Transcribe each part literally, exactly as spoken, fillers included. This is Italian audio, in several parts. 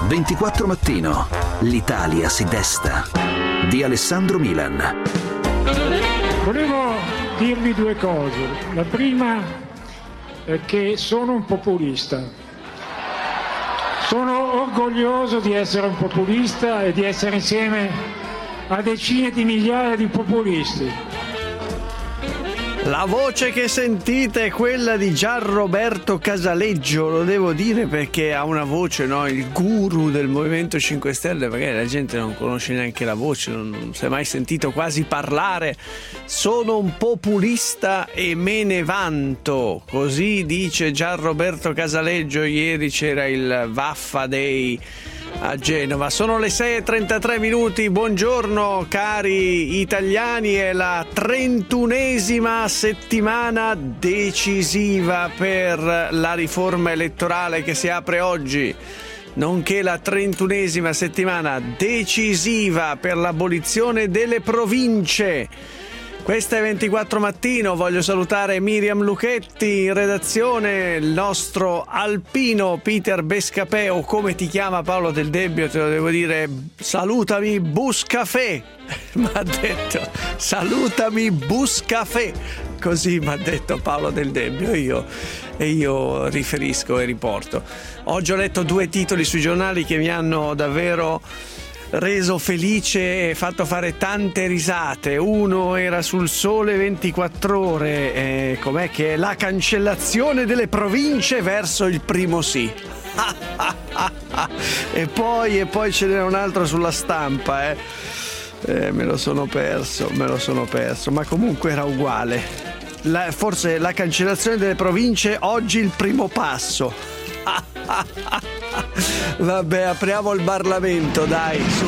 ventiquattro Mattino. L'Italia si desta. Di Alessandro Milan. Volevo dirvi due cose. La prima è che sono un populista. Sono orgoglioso di essere un populista e di essere insieme a decine di migliaia di populisti. La voce che sentite è quella di Gianroberto Casaleggio, lo devo dire perché ha una voce, no? Il guru del Movimento cinque Stelle, magari la gente non conosce neanche la voce, non, non si è mai sentito quasi parlare. Sono un populista e me ne vanto, così dice Gianroberto Casaleggio. Ieri c'era il Vaffa Day a Genova. Sono le sei e trentatré minuti. Buongiorno cari italiani, è la trentunesima settimana decisiva per la riforma elettorale che si apre oggi, nonché la trentunesima settimana decisiva per l'abolizione delle province. Questa è ventiquattro Mattino, voglio salutare Miriam Luchetti in redazione, il nostro alpino Peter Bescapè, o come ti chiama Paolo Del Debbio, te lo devo dire, salutami Buscafè, mi ha detto, salutami Buscafè, così mi ha detto Paolo Del Debbio, io, e io riferisco e riporto. Oggi ho letto due titoli sui giornali che mi hanno davvero reso felice e fatto fare tante risate. Uno era sul Sole ventiquattro Ore, eh, com'è che è? La cancellazione delle province verso il primo sì. e poi e poi ce n'era un altro sulla Stampa, eh. Eh, me lo sono perso, me lo sono perso, ma comunque era uguale. La, forse la cancellazione delle province oggi il primo passo. Vabbè, apriamo il Parlamento, dai, su.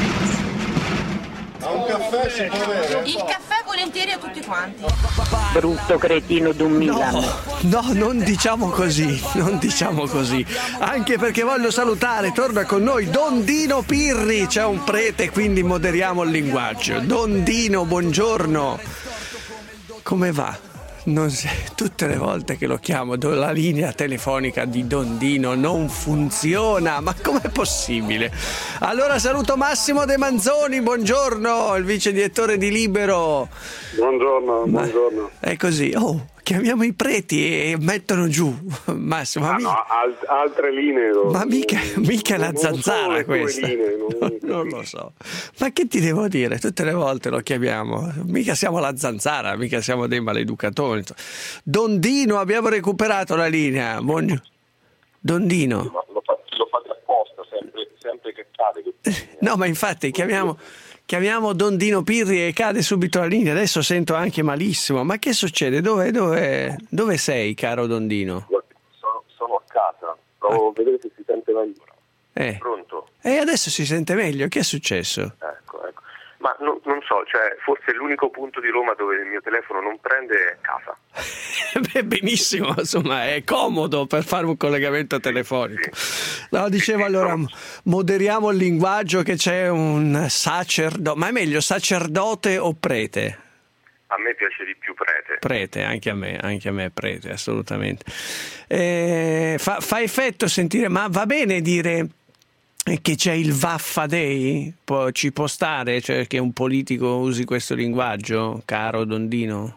A un caffè si può avere? Il caffè volentieri a tutti quanti. Brutto cretino d'un Milan. No, no, non diciamo così, non diciamo così. Anche perché voglio salutare, torna con noi Don Dino Pirri, c'è un prete, quindi moderiamo il linguaggio. Don Dino, buongiorno. Come va? Non si, tutte le volte che lo chiamo la linea telefonica di Don Dino non funziona, ma com'è possibile? Allora saluto Massimo De Manzoni, buongiorno, il vice direttore di Libero. Buongiorno, ma buongiorno. È così, oh, chiamiamo i preti e mettono giù Massimo. Ah, ma no, mica, alt- altre linee. No. ma mica, mica la non zanzara so questa. Linee, non... non lo so. Ma che ti devo dire? Tutte le volte lo chiamiamo. Mica siamo la zanzara, mica siamo dei maleducatori. Don Dino, abbiamo recuperato la linea. Buongiorno. Don Dino. Ma lo, fa- lo fate apposta, sempre, sempre che cade. Che... No, ma infatti chiamiamo... Chiamiamo Don Dino Pirri e cade subito la linea. Adesso sento anche malissimo. Ma che succede? Dove, dove, dove sei, caro Don Dino? Sono, sono a casa. Provo a vedere se si sente meglio. Eh. Pronto? E adesso si sente meglio. Che è successo? Ecco, ecco. Ma no, non so, cioè, forse l'unico punto di Roma dove il mio telefono non prende è casa. Beh, benissimo, insomma, è comodo per fare un collegamento telefonico. Sì. No, dicevo allora, moderiamo il linguaggio, che c'è un sacerdote, ma è meglio sacerdote o prete? A me piace di più prete. Prete, anche a me, anche a me prete, assolutamente. Eh, fa, fa effetto sentire, ma va bene dire che c'è il Vaffa Day? Può, ci può stare, cioè che un politico usi questo linguaggio, caro Don Dino?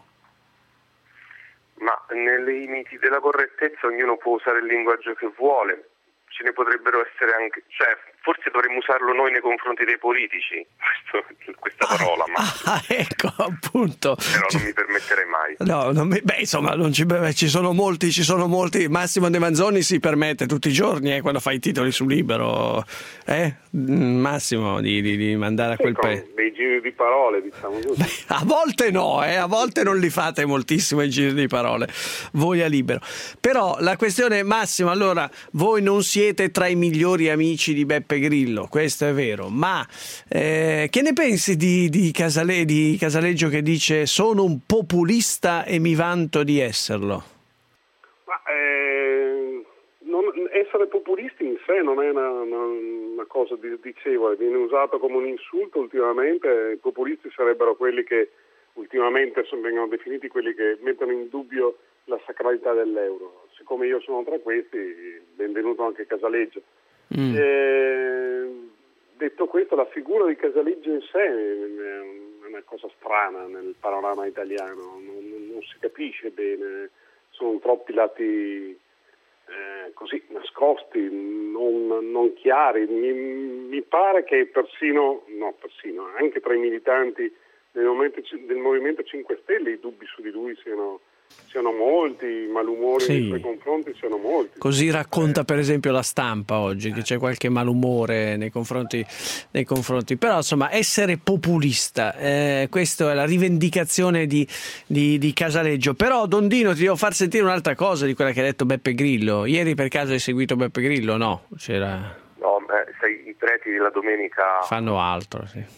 Ma nei limiti della correttezza ognuno può usare il linguaggio che vuole. Ce ne potrebbero essere anche, cioè forse dovremmo usarlo noi nei confronti dei politici, questo, questa parola, ma ah, ecco, appunto. Però non mi permetterei mai. No, non mi, beh, insomma, non ci, beh, ci sono molti, ci sono molti. Massimo De Manzoni si permette tutti i giorni, eh, quando fa i titoli su Libero, eh, Massimo, di, di, di mandare a quel paese. Dei giri di parole, diciamo così. Beh, a volte no, eh, a volte non li fate moltissimo i giri di parole, voi a Libero. Però la questione è, Massimo, allora, voi non siete tra i migliori amici di Beppe Grillo, questo è vero, ma eh, che ne pensi di, di, Casale, di Casaleggio che dice sono un populista e mi vanto di esserlo? Ma eh, non, essere populisti in sé non è una, una, una cosa dicevole, viene usato come un insulto ultimamente. I populisti sarebbero quelli che ultimamente sono, vengono definiti quelli che mettono in dubbio la sacralità dell'euro. Siccome io sono tra questi, benvenuto anche Casaleggio. Mm. Eh, detto questo, la figura di Casaleggio in sé è una cosa strana nel panorama italiano, non, non si capisce bene, sono troppi lati eh, così nascosti, non, non chiari. Mi, mi pare che persino, no persino, anche tra i militanti del Movimento, del Movimento cinque Stelle i dubbi su di lui siano, siano molti, i malumori sì. nei suoi confronti siano molti. Così racconta per esempio la Stampa oggi, che c'è qualche malumore nei confronti, nei confronti. Però insomma essere populista, eh, questa è la rivendicazione di, di, di Casaleggio. Però Dondino ti devo far sentire un'altra cosa di quella che ha detto Beppe Grillo. Ieri per caso hai seguito Beppe Grillo? No, c'era... No, beh, sai, i preti della domenica... Fanno altro, sì.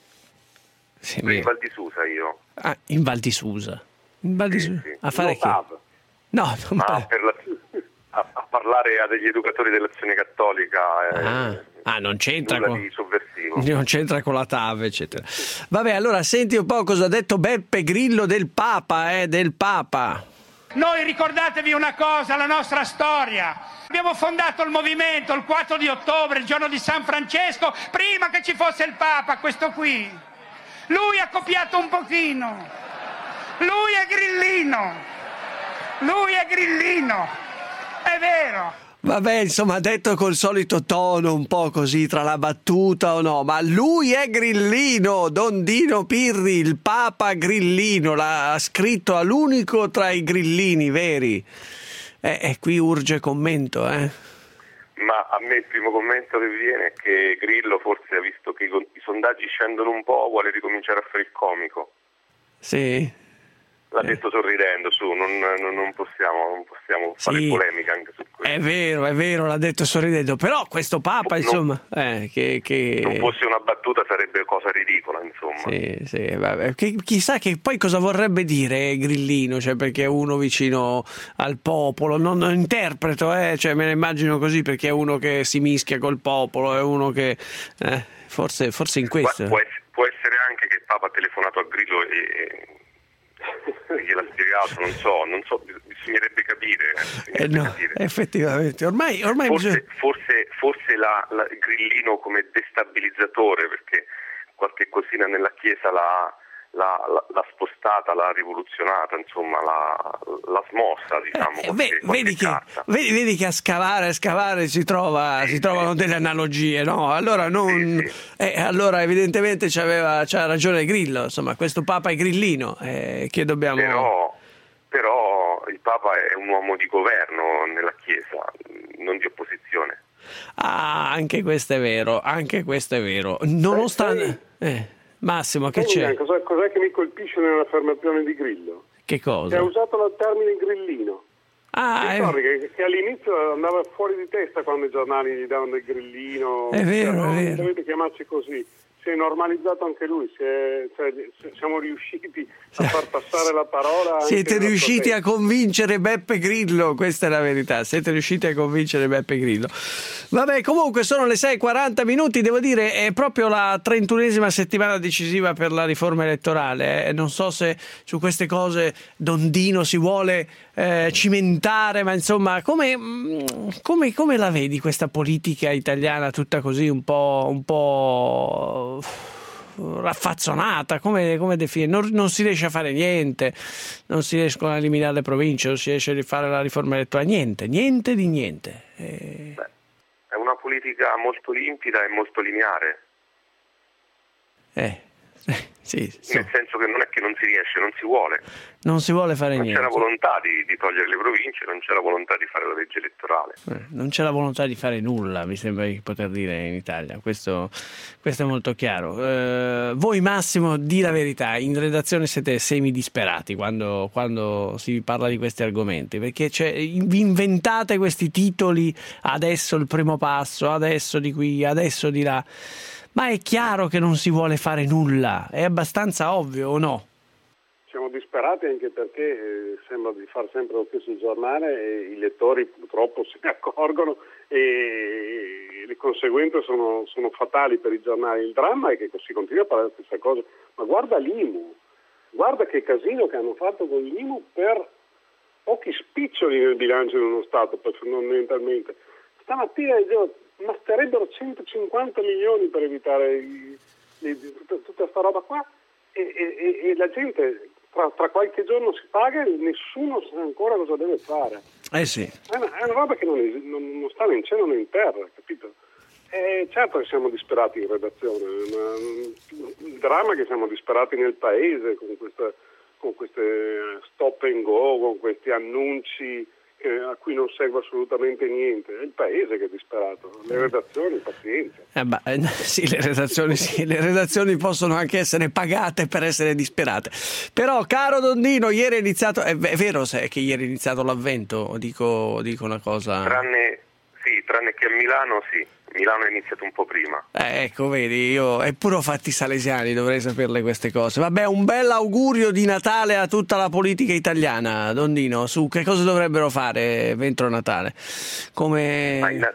Sì, in Val di Susa io. Ah, in Val di Susa. In Val di Susa. Sì, sì. A fare che? No, non Ma per la, a, a parlare a degli educatori dell'Azione Cattolica. Eh, ah. ah, non c'entra nulla con di sovversivo. Non c'entra con la T A V, eccetera. Vabbè, allora senti un po' cosa ha detto Beppe Grillo del Papa, eh, del Papa. Noi ricordatevi una cosa, la nostra storia. Abbiamo fondato il movimento il quattro di ottobre, il giorno di San Francesco, prima che ci fosse il Papa, questo qui. Lui ha copiato un pochino, lui è grillino, lui è grillino, è vero. Vabbè, insomma, detto col solito tono un po' così tra la battuta o no, ma lui è grillino, Dondino Pirri, il Papa grillino, l'ha scritto all'unico tra i grillini veri. E eh, eh, qui urge commento, eh. Ma a me il primo commento che viene è che Grillo forse ha visto che i, i sondaggi scendono un po', vuole ricominciare a fare il comico. Sì. L'ha detto sorridendo, su, non, non, non possiamo, non possiamo fare sì, polemica anche su questo. È vero, è vero, l'ha detto sorridendo, però questo Papa, non, insomma, eh, che, che... non fosse una battuta sarebbe cosa ridicola, insomma. Sì, sì, vabbè. Che, chissà che poi cosa vorrebbe dire Grillino, cioè perché è uno vicino al popolo, non, non interpreto, eh, cioè me ne immagino così, perché è uno che si mischia col popolo, è uno che, eh, forse, forse in questo. Può essere, può essere anche che il Papa ha telefonato a Grillo e... gliel'ha spiegato, non so, non so, bisognerebbe capire. Bisognerebbe eh no, capire. Effettivamente, ormai, ormai forse, bisogna... forse, forse la, la Grillino come destabilizzatore, perché qualche cosina nella Chiesa l'ha, l'ha, l'ha spostata, l'ha rivoluzionata, insomma l'ha, l'ha smossa, diciamo. Eh, beh, vedi, che, vedi, vedi che a scavare, a scavare si, trova, sì, si trovano sì. delle analogie, no? Allora, non, sì, sì. Eh, allora evidentemente c'aveva, c'ha ragione Grillo, insomma, questo Papa è grillino, eh, che dobbiamo... Però, però il Papa è un uomo di governo nella Chiesa, non di opposizione. Ah, anche questo è vero, anche questo è vero. Nonostante... Eh, Massimo, che c'è? Cos'è, cos'è che mi colpisce nell'affermazione di Grillo? Che cosa? Che ha usato il termine grillino. Ah, è... che, che all'inizio andava fuori di testa quando i giornali gli davano del grillino. È vero, cioè, è non vero. dovete chiamarci così. Si è normalizzato anche lui, si è, cioè, siamo riusciti a far passare la parola. Siete riusciti a convincere Beppe Grillo, questa è la verità, siete riusciti a convincere Beppe Grillo. Vabbè, comunque sono le sei e quaranta minuti, devo dire è proprio la trentunesima settimana decisiva per la riforma elettorale, eh. Non so se su queste cose Dondino si vuole eh, cimentare, ma insomma come, come, come la vedi questa politica italiana tutta così un po', un po' raffazzonata, come, come definire? Non, non si riesce a fare niente, non si riescono a eliminare le province, non si riesce a rifare la riforma elettorale, niente, niente di niente. E... Beh, è una politica molto limpida e molto lineare. Eh, sì, sì. Nel senso che non è che non si riesce, non si vuole. Non si vuole fare non niente. Non c'è la volontà di, di togliere le province, non c'è la volontà di fare la legge elettorale. Eh, non c'è la volontà di fare nulla, mi sembra di poter dire in Italia, questo, questo è molto chiaro. Eh, voi Massimo, di la verità, in redazione siete semi-disperati quando, quando si parla di questi argomenti, perché cioè, vi inventate questi titoli, adesso il primo passo, adesso di qui, adesso di là. Ma è chiaro che non si vuole fare nulla, è abbastanza ovvio o no? Siamo disperati anche perché eh, sembra di far sempre lo stesso giornale e i lettori purtroppo se ne accorgono e le conseguenze sono, sono fatali per i giornali. Il dramma è che si continua a parlare della stessa cosa, ma guarda l'I M U, guarda che casino che hanno fatto con l'I M U per pochi spiccioli nel bilancio di uno Stato, fondamentalmente. stamattina dicevo, basterebbero centocinquanta milioni per evitare i, i, tutta, tutta sta roba qua e, e, e la gente tra, tra qualche giorno si paga e nessuno sa ancora cosa deve fare. Eh sì. È una, è una roba che non, non, non sta né in cielo né in terra, capito? Eh, certo che siamo disperati in redazione, ma il dramma è che siamo disperati nel paese con, questa, con queste stop and go, con questi annunci a cui non segue assolutamente niente. È il paese che è disperato, le redazioni, pazienza. Eh beh, eh, sì, le redazioni sì, le redazioni possono anche essere pagate per essere disperate. Però, caro Dondino, ieri è iniziato, è, è vero se, che ieri è iniziato l'avvento, dico, dico una cosa... Tranne, sì, tranne che a Milano sì. Milano è iniziato un po' prima. Eh, ecco, vedi, io eppure ho fatti salesiani, dovrei saperle queste cose. Vabbè, un bel augurio di Natale a tutta la politica italiana, Dondino, su che cosa dovrebbero fare entro Natale? Come... Ma il, na-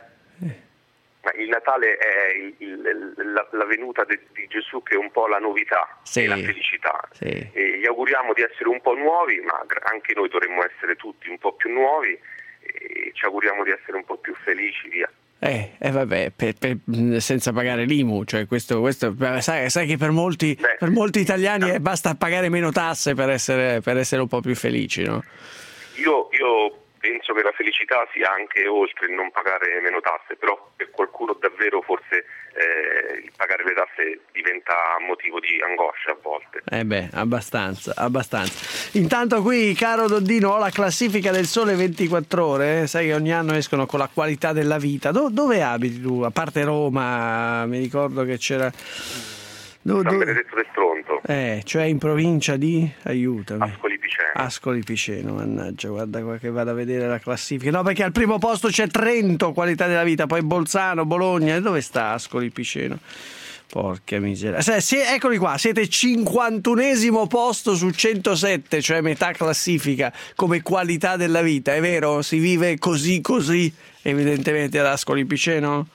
ma il Natale è il, il, la, la venuta de, di Gesù, che è un po' la novità, sì, e la felicità. Sì. E gli auguriamo di essere un po' nuovi, ma anche noi dovremmo essere tutti un po' più nuovi e ci auguriamo di essere un po' più felici, via. Eh, eh vabbè, per, per, senza pagare l'I M U, cioè questo, questo sai, sai che per molti, Beh, per molti italiani eh, basta pagare meno tasse per essere, per essere un po' più felici, no? Io, io penso che la felicità sia anche oltre il non pagare meno tasse, però per qualcuno davvero forse eh, il pagare le tasse diventa motivo di angoscia a volte. Eh beh, abbastanza, abbastanza. Intanto qui, caro Dondino, ho la classifica del Sole ventiquattro Ore, eh? Sai che ogni anno escono con la qualità della vita. Do- dove abiti tu? A parte Roma, mi ricordo che c'era... Do- San Benedetto del Tronto. Eh, cioè in provincia di... aiutami. Ascoli Piceno. Ascoli Piceno, mannaggia, guarda qua che vado a vedere la classifica. No, perché al primo posto c'è Trento, qualità della vita, poi Bolzano, Bologna. Dove sta Ascoli Piceno? Porca miseria. Se, se, eccoli qua, siete cinquantunesimo posto su centosette, cioè metà classifica come qualità della vita, è vero? Si vive così così evidentemente ad Ascoli Piceno?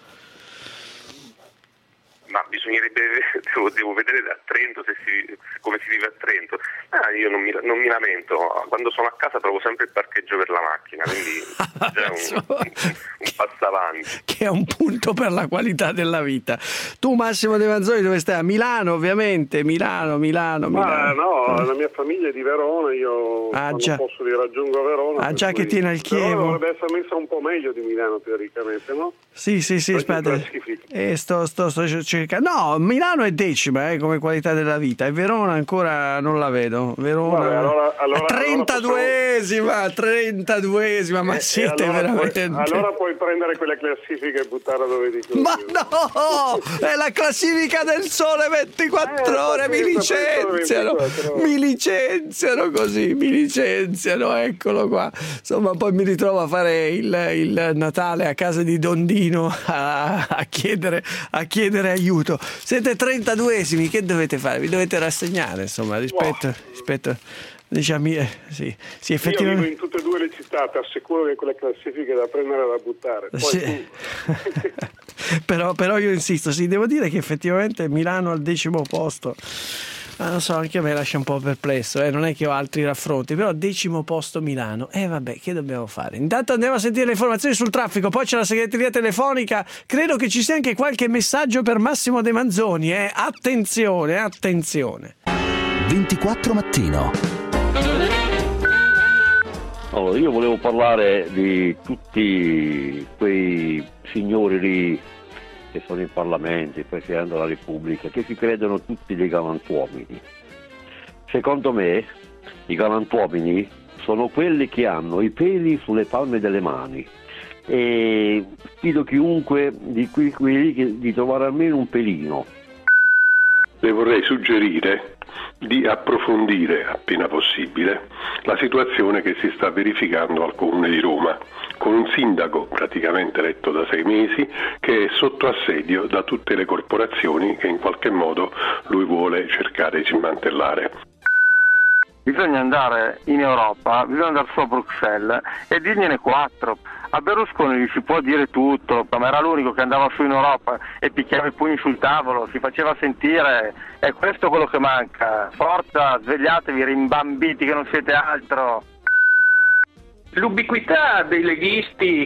Ma bisognerebbe, devo, devo vedere da Trento se si, come si vive a Trento. Ah, io non mi, non mi lamento, quando sono a casa trovo sempre il parcheggio per la macchina, quindi già un, un, un passo avanti. Che è un punto per la qualità della vita. Tu Massimo De Manzoni dove stai? A Milano ovviamente, Milano, Milano, Milano. Ma no, eh. la mia famiglia è di Verona, io ah, quando posso li raggiungo a Verona. Ah già che tiene il Chievo. Verona dovrebbe essere messa un po' meglio di Milano teoricamente, no? Sì, sì, sì, aspetta. Eh, sto, sto, sto cercando. No, Milano è decima eh, come qualità della vita e Verona ancora non la vedo. Verona Vabbè, allora, allora, trentaduesima, allora possiamo... trentaduesima, ma eh, siete allora veramente. Puoi, allora puoi prendere quella classifica e buttarla dove dico. Ma no! È la classifica del Sole ventiquattro eh, Ore, mi licenziano, mi licenziano così, mi licenziano, eccolo qua. Insomma, poi mi ritrovo a fare il, il Natale a casa di Dondino a, a chiedere a chiedere aiuto. Siete trentaduesimi, che dovete fare? Vi dovete rassegnare, insomma, rispetto, wow. rispetto diciamo, eh, sì, sì, effettivamente. Io vivo in tutte e due le città, ti assicuro che quelle classifiche da prendere e da buttare. Poi sì. però, però io insisto, sì, devo dire che effettivamente Milano al decimo posto. Ah, non so, anche a me lascia un po' perplesso, eh? Non è che ho altri raffronti, però decimo posto Milano. E eh, vabbè, che dobbiamo fare? Intanto andiamo a sentire le informazioni sul traffico, poi c'è la segreteria telefonica, credo che ci sia anche qualche messaggio per Massimo De Manzoni, eh? Attenzione, attenzione. ventiquattro mattino. Allora, io volevo parlare di tutti quei signori lì che sono in Parlamento, il Presidente della Repubblica, che si credono tutti dei galantuomini. Secondo me i galantuomini sono quelli che hanno i peli sulle palme delle mani e sfido chiunque di quelli di trovare almeno un pelino. Le vorrei suggerire di approfondire appena possibile la situazione che si sta verificando al Comune di Roma, con un sindaco praticamente eletto da sei mesi che è sotto assedio da tutte le corporazioni che in qualche modo lui vuole cercare di smantellare. Bisogna andare in Europa, bisogna andare su a Bruxelles e dirgliene quattro. A Berlusconi gli si può dire tutto, ma era l'unico che andava su in Europa e picchiava i pugni sul tavolo, si faceva sentire, è questo quello che manca. Forza, svegliatevi, rimbambiti che non siete altro. L'ubiquità dei leghisti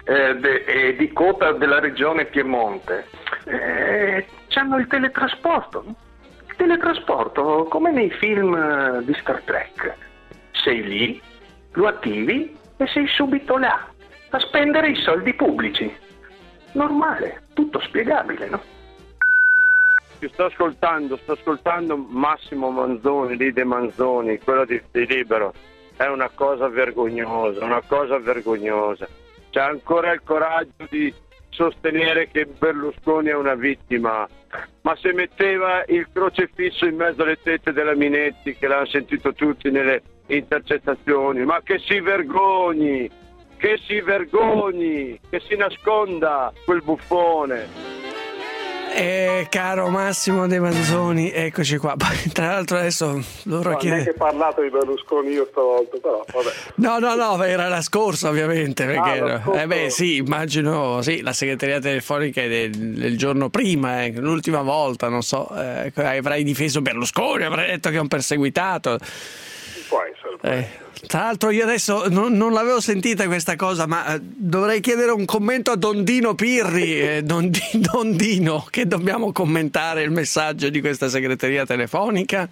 eh, de, eh, di quota della regione Piemonte, eh, hanno il teletrasporto. Il teletrasporto, come nei film di Star Trek. Sei lì, lo attivi e sei subito là, a spendere i soldi pubblici. Normale, tutto spiegabile, no? Sto ascoltando, sto ascoltando Massimo Manzoni, lì De Manzoni, quello di, di Libero. È una cosa vergognosa, una cosa vergognosa. C'è ancora il coraggio di sostenere che Berlusconi è una vittima. Ma se metteva il crocefisso in mezzo alle tette della Minetti, che l'hanno sentito tutti nelle intercettazioni, ma che si vergogni, che si vergogni, che si nasconda quel buffone. Eh, caro Massimo De Manzoni, eccoci qua. Tra l'altro adesso dovrò no, chiedere. Non è che parlato di Berlusconi io stavolta, però vabbè. No, no, no, era la scorsa ovviamente, perché ah, scorsa... eh beh sì, immagino, sì, la segreteria telefonica è del, del giorno prima, eh, l'ultima volta, non so, eh, avrai difeso Berlusconi, avrai detto che è un perseguitato. Può essere. Può eh. essere. Tra l'altro io adesso non, non l'avevo sentita questa cosa, ma dovrei chiedere un commento a Dondino Pirri, eh, Dondi, Dondino, che dobbiamo commentare il messaggio di questa segreteria telefonica?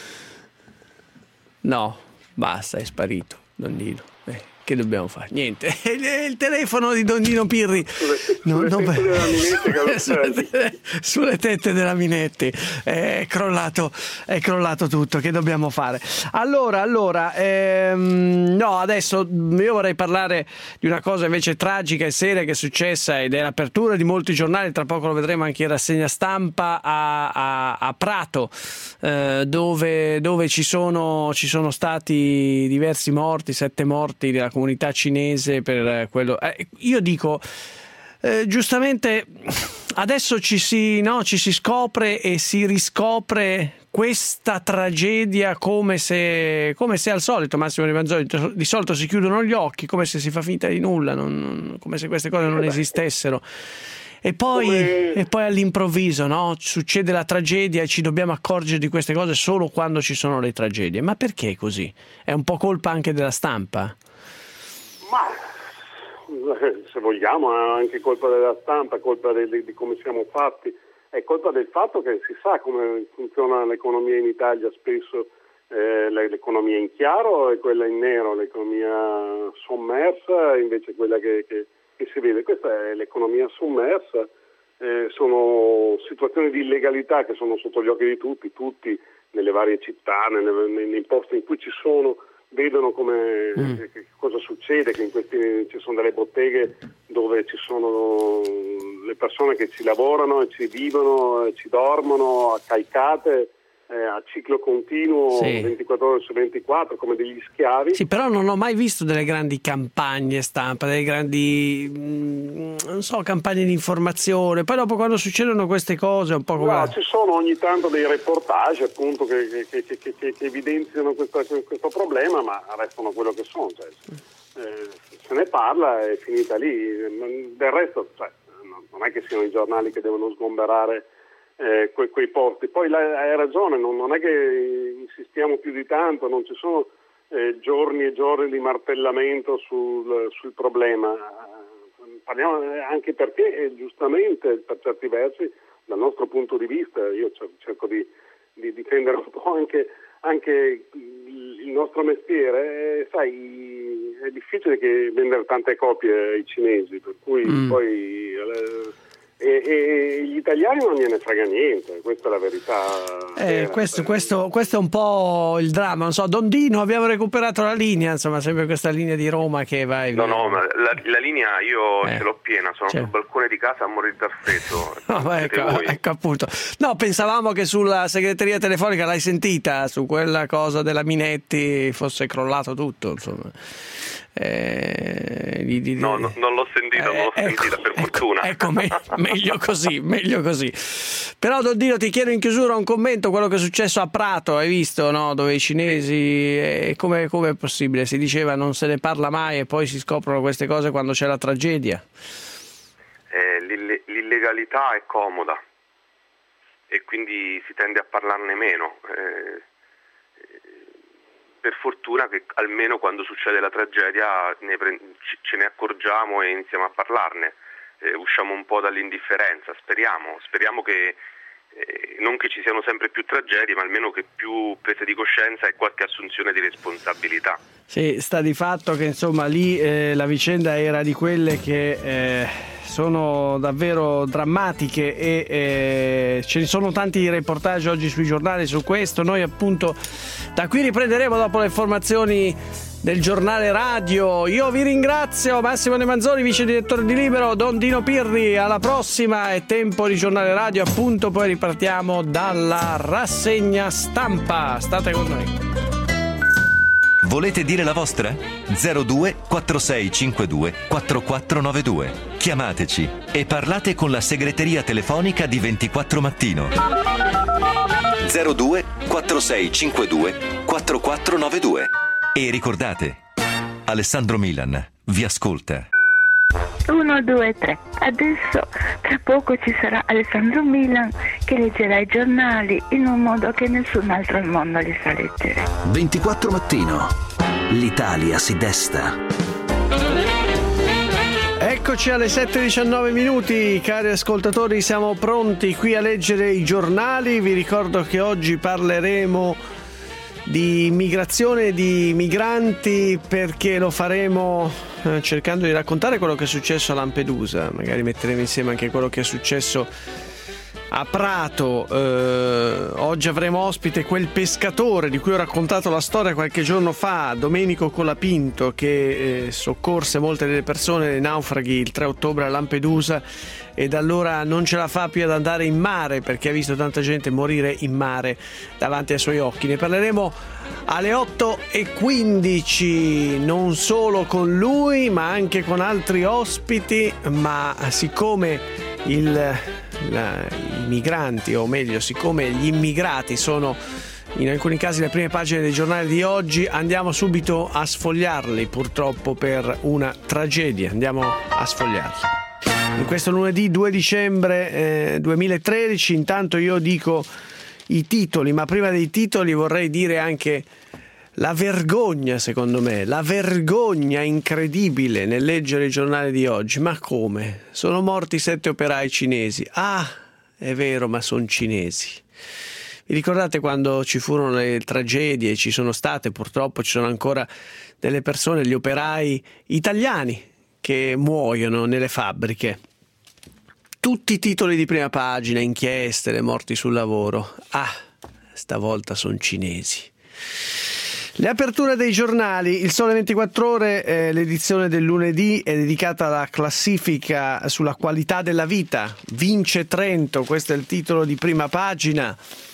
No, basta, è sparito Dondino. Eh, che dobbiamo fare? Niente, il telefono di Dondino Pirri sulle, non, sulle, non... tette della Minetti, sulle, sulle tette della Minetti è crollato, è crollato tutto. Che dobbiamo fare? Allora, allora ehm, no, adesso io vorrei parlare di una cosa invece tragica e seria che è successa ed è l'apertura di molti giornali, tra poco lo vedremo anche in rassegna stampa a, a, a Prato, eh, dove, dove ci sono, ci sono stati diversi morti, sette morti della comunità cinese per quello. Eh, io dico, eh, giustamente adesso ci si, no, ci si scopre e si riscopre questa tragedia come se, come se al solito, Massimo De Manzoni, di solito si chiudono gli occhi, come se si fa finta di nulla, non, non, come se queste cose non esistessero. E poi, come... e poi all'improvviso, no? Succede la tragedia e ci dobbiamo accorgere di queste cose solo quando ci sono le tragedie. Ma perché così? È un po' colpa anche della stampa? Ma se vogliamo è anche colpa della stampa, colpa di, di come siamo fatti, è colpa del fatto che si sa come funziona l'economia in Italia spesso, eh, l'economia in chiaro e quella in nero, l'economia sommersa invece quella che, che, che si vede. Questa è l'economia sommersa, eh, sono situazioni di illegalità che sono sotto gli occhi di tutti, tutti nelle varie città, nelle, nei posti in cui ci sono, vedono come mm. che cosa succede, che in questi ci sono delle botteghe dove ci sono le persone che ci lavorano e ci vivono e ci dormono accaicate eh, a ciclo continuo, sì. ventiquattro ore su ventiquattro come degli schiavi. Sì, però non ho mai visto delle grandi campagne stampa, delle grandi mh, non so, campagne di informazione. Poi dopo quando succedono queste cose un po' come... No, ci sono ogni tanto dei reportage appunto che, che, che, che, che evidenziano questa, questo problema, ma restano quello che sono, cioè, eh, se ne parla è finita lì. Del resto, cioè, non è che siano i giornali che devono sgomberare Eh, que- quei posti. Poi la- hai ragione, non, non è che insistiamo più di tanto, non ci sono eh, giorni e giorni di martellamento sul, sul problema. Parliamo anche perché eh, giustamente per certi versi dal nostro punto di vista, io cerco di, di difendere un po' anche, anche il nostro mestiere, eh, sai, è difficile che vendere tante copie ai cinesi, per cui mm. poi eh, E, e gli italiani non gliene frega niente, questa è la verità. Eh, questo, questo, questo è un po' il dramma, non so, Dondino, abbiamo recuperato la linea, insomma, sempre questa linea di Roma che va e No, via. no, ma la, la linea io eh. ce l'ho piena, sono C'è. sul balcone di casa a morire dal freddo. No, ecco, ecco appunto. No, pensavamo che sulla segreteria telefonica, l'hai sentita, su quella cosa della Minetti fosse crollato tutto, insomma. Eh, di, di, no, no, non l'ho sentita, eh, non l'ho ecco, sentita per ecco, fortuna. Ecco, me, meglio così, meglio così. Però Dondino, ti chiedo in chiusura un commento, quello che è successo a Prato, hai visto, no? Dove i cinesi, eh, come è possibile? Si diceva non se ne parla mai e poi si scoprono queste cose quando c'è la tragedia. Eh, l'ille- l'illegalità è comoda e quindi si tende a parlarne meno. Eh, per fortuna che almeno quando succede la tragedia ne pre- ce ne accorgiamo e iniziamo a parlarne, eh, usciamo un po' dall'indifferenza, speriamo, speriamo che eh, non che ci siano sempre più tragedie, ma almeno che più prese di coscienza e qualche assunzione di responsabilità. Sì, sta di fatto che insomma lì eh, la vicenda era di quelle che eh, sono davvero drammatiche e eh, ce ne sono tanti reportage oggi sui giornali su questo. Noi appunto da qui riprenderemo dopo le informazioni del giornale radio. Io vi ringrazio, Massimo De Manzoni, vice direttore di Libero, Don Dino Pirri, alla prossima, è tempo di giornale radio appunto, poi ripartiamo dalla rassegna stampa, state con noi. Volete dire la vostra? zero due quattro sei cinque due quattro quattro nove due. Chiamateci e parlate con la segreteria telefonica di ventiquattro Mattino. zero due quattro sei cinque due quattro quattro nove due. E ricordate, Alessandro Milan vi ascolta. uno, due, tre. Adesso tra poco ci sarà Alessandro Milan che leggerà i giornali in un modo che nessun altro al mondo li sa leggere. ventiquattro Mattino. L'Italia si desta. Eccoci alle sette e diciannove minuti, cari ascoltatori, siamo pronti qui a leggere i giornali. Vi ricordo che oggi parleremo di immigrazione, di migranti, perché lo faremo eh, cercando di raccontare quello che è successo a Lampedusa. Magari metteremo insieme anche quello che è successo a Prato. Eh, oggi avremo ospite quel pescatore di cui ho raccontato la storia qualche giorno fa, Domenico Colapinto, che eh, soccorse molte delle persone dei naufraghi il tre ottobre a Lampedusa e da allora non ce la fa più ad andare in mare perché ha visto tanta gente morire in mare davanti ai suoi occhi. Ne parleremo alle otto e quindici, non solo con lui ma anche con altri ospiti, ma siccome il, la, i migranti, o meglio siccome gli immigrati sono in alcuni casi le prime pagine dei giornali di oggi, andiamo subito a sfogliarli, purtroppo per una tragedia. Andiamo a sfogliarli. In questo lunedì due dicembre eh, duemilatredici, intanto io dico i titoli, ma prima dei titoli vorrei dire anche la vergogna, secondo me, la vergogna incredibile nel leggere i giornali di oggi. Ma come? Sono morti sette operai cinesi. Ah, è vero, ma sono cinesi. Vi ricordate quando ci furono le tragedie? Ci sono state, purtroppo ci sono ancora delle persone, gli operai italiani, che muoiono nelle fabbriche. Tutti i titoli di prima pagina, inchieste, le morti sul lavoro. Ah, stavolta sono cinesi. Le aperture dei giornali. Il Sole ventiquattro Ore, eh, l'edizione del lunedì, è dedicata alla classifica sulla qualità della vita. Vince Trento, questo è il titolo di prima pagina.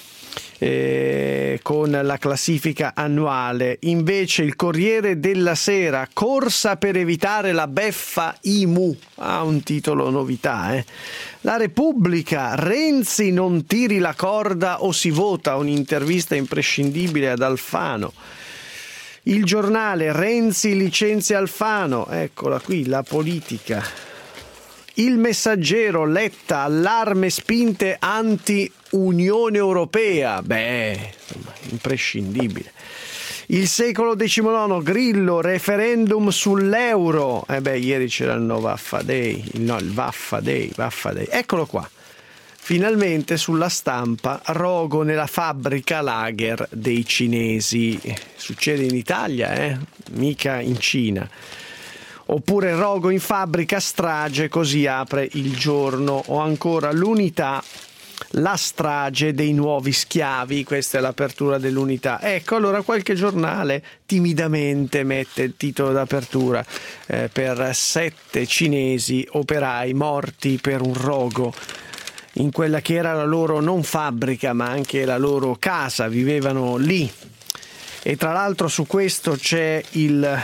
Eh, con la classifica annuale. Invece il Corriere della Sera, corsa per evitare la beffa I M U, ha ah, un titolo novità. eh. La Repubblica, Renzi non tiri la corda o si vota, un'intervista imprescindibile ad Alfano. Il Giornale, Renzi licenzia Alfano, eccola qui la politica. Il Messaggero, Letta, allarme spinte anti-Unione Europea. Beh, insomma, imprescindibile. Il Secolo diciannove, Grillo, referendum sull'euro. Eh beh, ieri c'era il no Vaffa Day, no, il Vaffa Day, Vaffa Day. Eccolo qua. Finalmente sulla Stampa, rogo nella fabbrica lager dei cinesi. Succede in Italia, eh? Mica in Cina. Oppure rogo in fabbrica, strage, così apre il Giorno. O ancora l'Unità, la strage dei nuovi schiavi. Questa è l'apertura dell'Unità. Ecco, allora qualche giornale timidamente mette il titolo d'apertura eh, per sette cinesi operai morti per un rogo in quella che era la loro non fabbrica ma anche la loro casa, vivevano lì. E tra l'altro su questo c'è il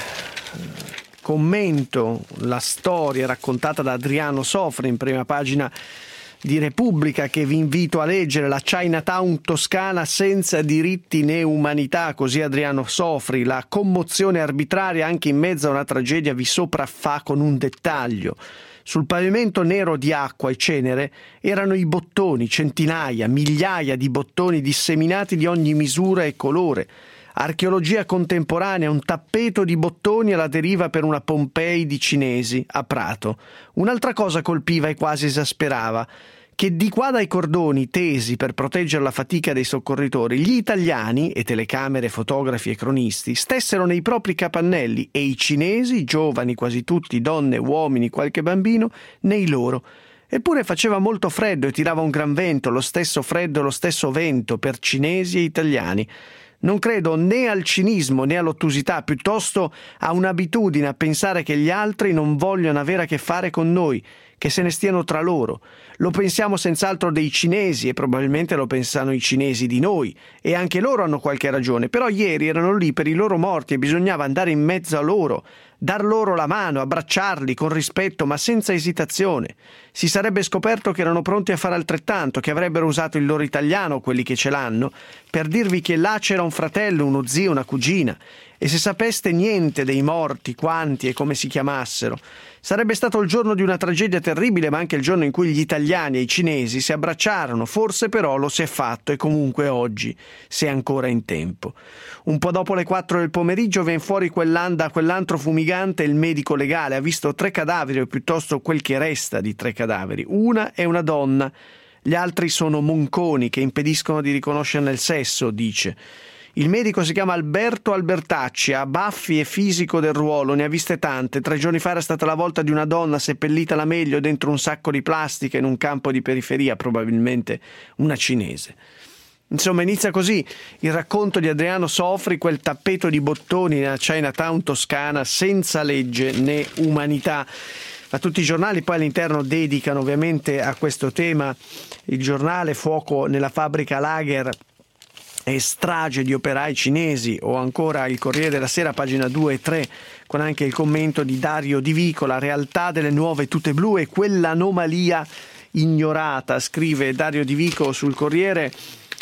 commento, la storia raccontata da Adriano Sofri in prima pagina di Repubblica, che vi invito a leggere, la Chinatown toscana senza diritti né umanità, così Adriano Sofri. La commozione arbitraria anche in mezzo a una tragedia vi sopraffà con un dettaglio. Sul pavimento nero di acqua e cenere erano i bottoni, centinaia, migliaia di bottoni disseminati di ogni misura e colore. Archeologia contemporanea, un tappeto di bottoni alla deriva per una Pompei di cinesi a Prato. Un'altra cosa colpiva e quasi esasperava, che di qua dai cordoni tesi per proteggere la fatica dei soccorritori, gli italiani, e telecamere, fotografi e cronisti, stessero nei propri capannelli e i cinesi, giovani quasi tutti, donne, uomini, qualche bambino, nei loro. Eppure faceva molto freddo e tirava un gran vento, lo stesso freddo e lo stesso vento per cinesi e italiani. Non credo né al cinismo né all'ottusità, piuttosto a un'abitudine a pensare che gli altri non vogliono avere a che fare con noi, che se ne stiano tra loro. Lo pensiamo senz'altro dei cinesi e probabilmente lo pensano i cinesi di noi, e anche loro hanno qualche ragione, però ieri erano lì per i loro morti e bisognava andare in mezzo a loro, dar loro la mano, abbracciarli con rispetto ma senza esitazione. Si sarebbe scoperto che erano pronti a fare altrettanto, che avrebbero usato il loro italiano, quelli che ce l'hanno, per dirvi che là c'era un fratello, uno zio, una cugina, e se sapeste niente dei morti, quanti e come si chiamassero. Sarebbe stato il giorno di una tragedia terribile, ma anche il giorno in cui gli italiani e i cinesi si abbracciarono. Forse però lo si è fatto, e comunque oggi si è ancora in tempo. Un po' dopo le quattro del pomeriggio ven fuori quell'anda, quell'antro fumigante, il medico legale ha visto tre cadaveri, o piuttosto quel che resta di tre cadaveri. Una è una donna, gli altri sono monconi che impediscono di riconoscerne il sesso, dice. Il medico si chiama Alberto Albertacci, ha baffi e fisico del ruolo, ne ha viste tante. Tre giorni fa era stata la volta di una donna seppellita alla meglio dentro un sacco di plastica in un campo di periferia, probabilmente una cinese. Insomma, inizia così il racconto di Adriano Sofri, quel tappeto di bottoni nella Chinatown toscana senza legge né umanità. Ma tutti i giornali poi all'interno dedicano ovviamente a questo tema. Il giornale Fuoco nella fabbrica Lager e strage di operai cinesi, o ancora il Corriere della Sera, pagina due e tre, con anche il commento di Dario Di Vico, la realtà delle nuove tute blu e quell'anomalia ignorata, scrive Dario Di Vico sul Corriere.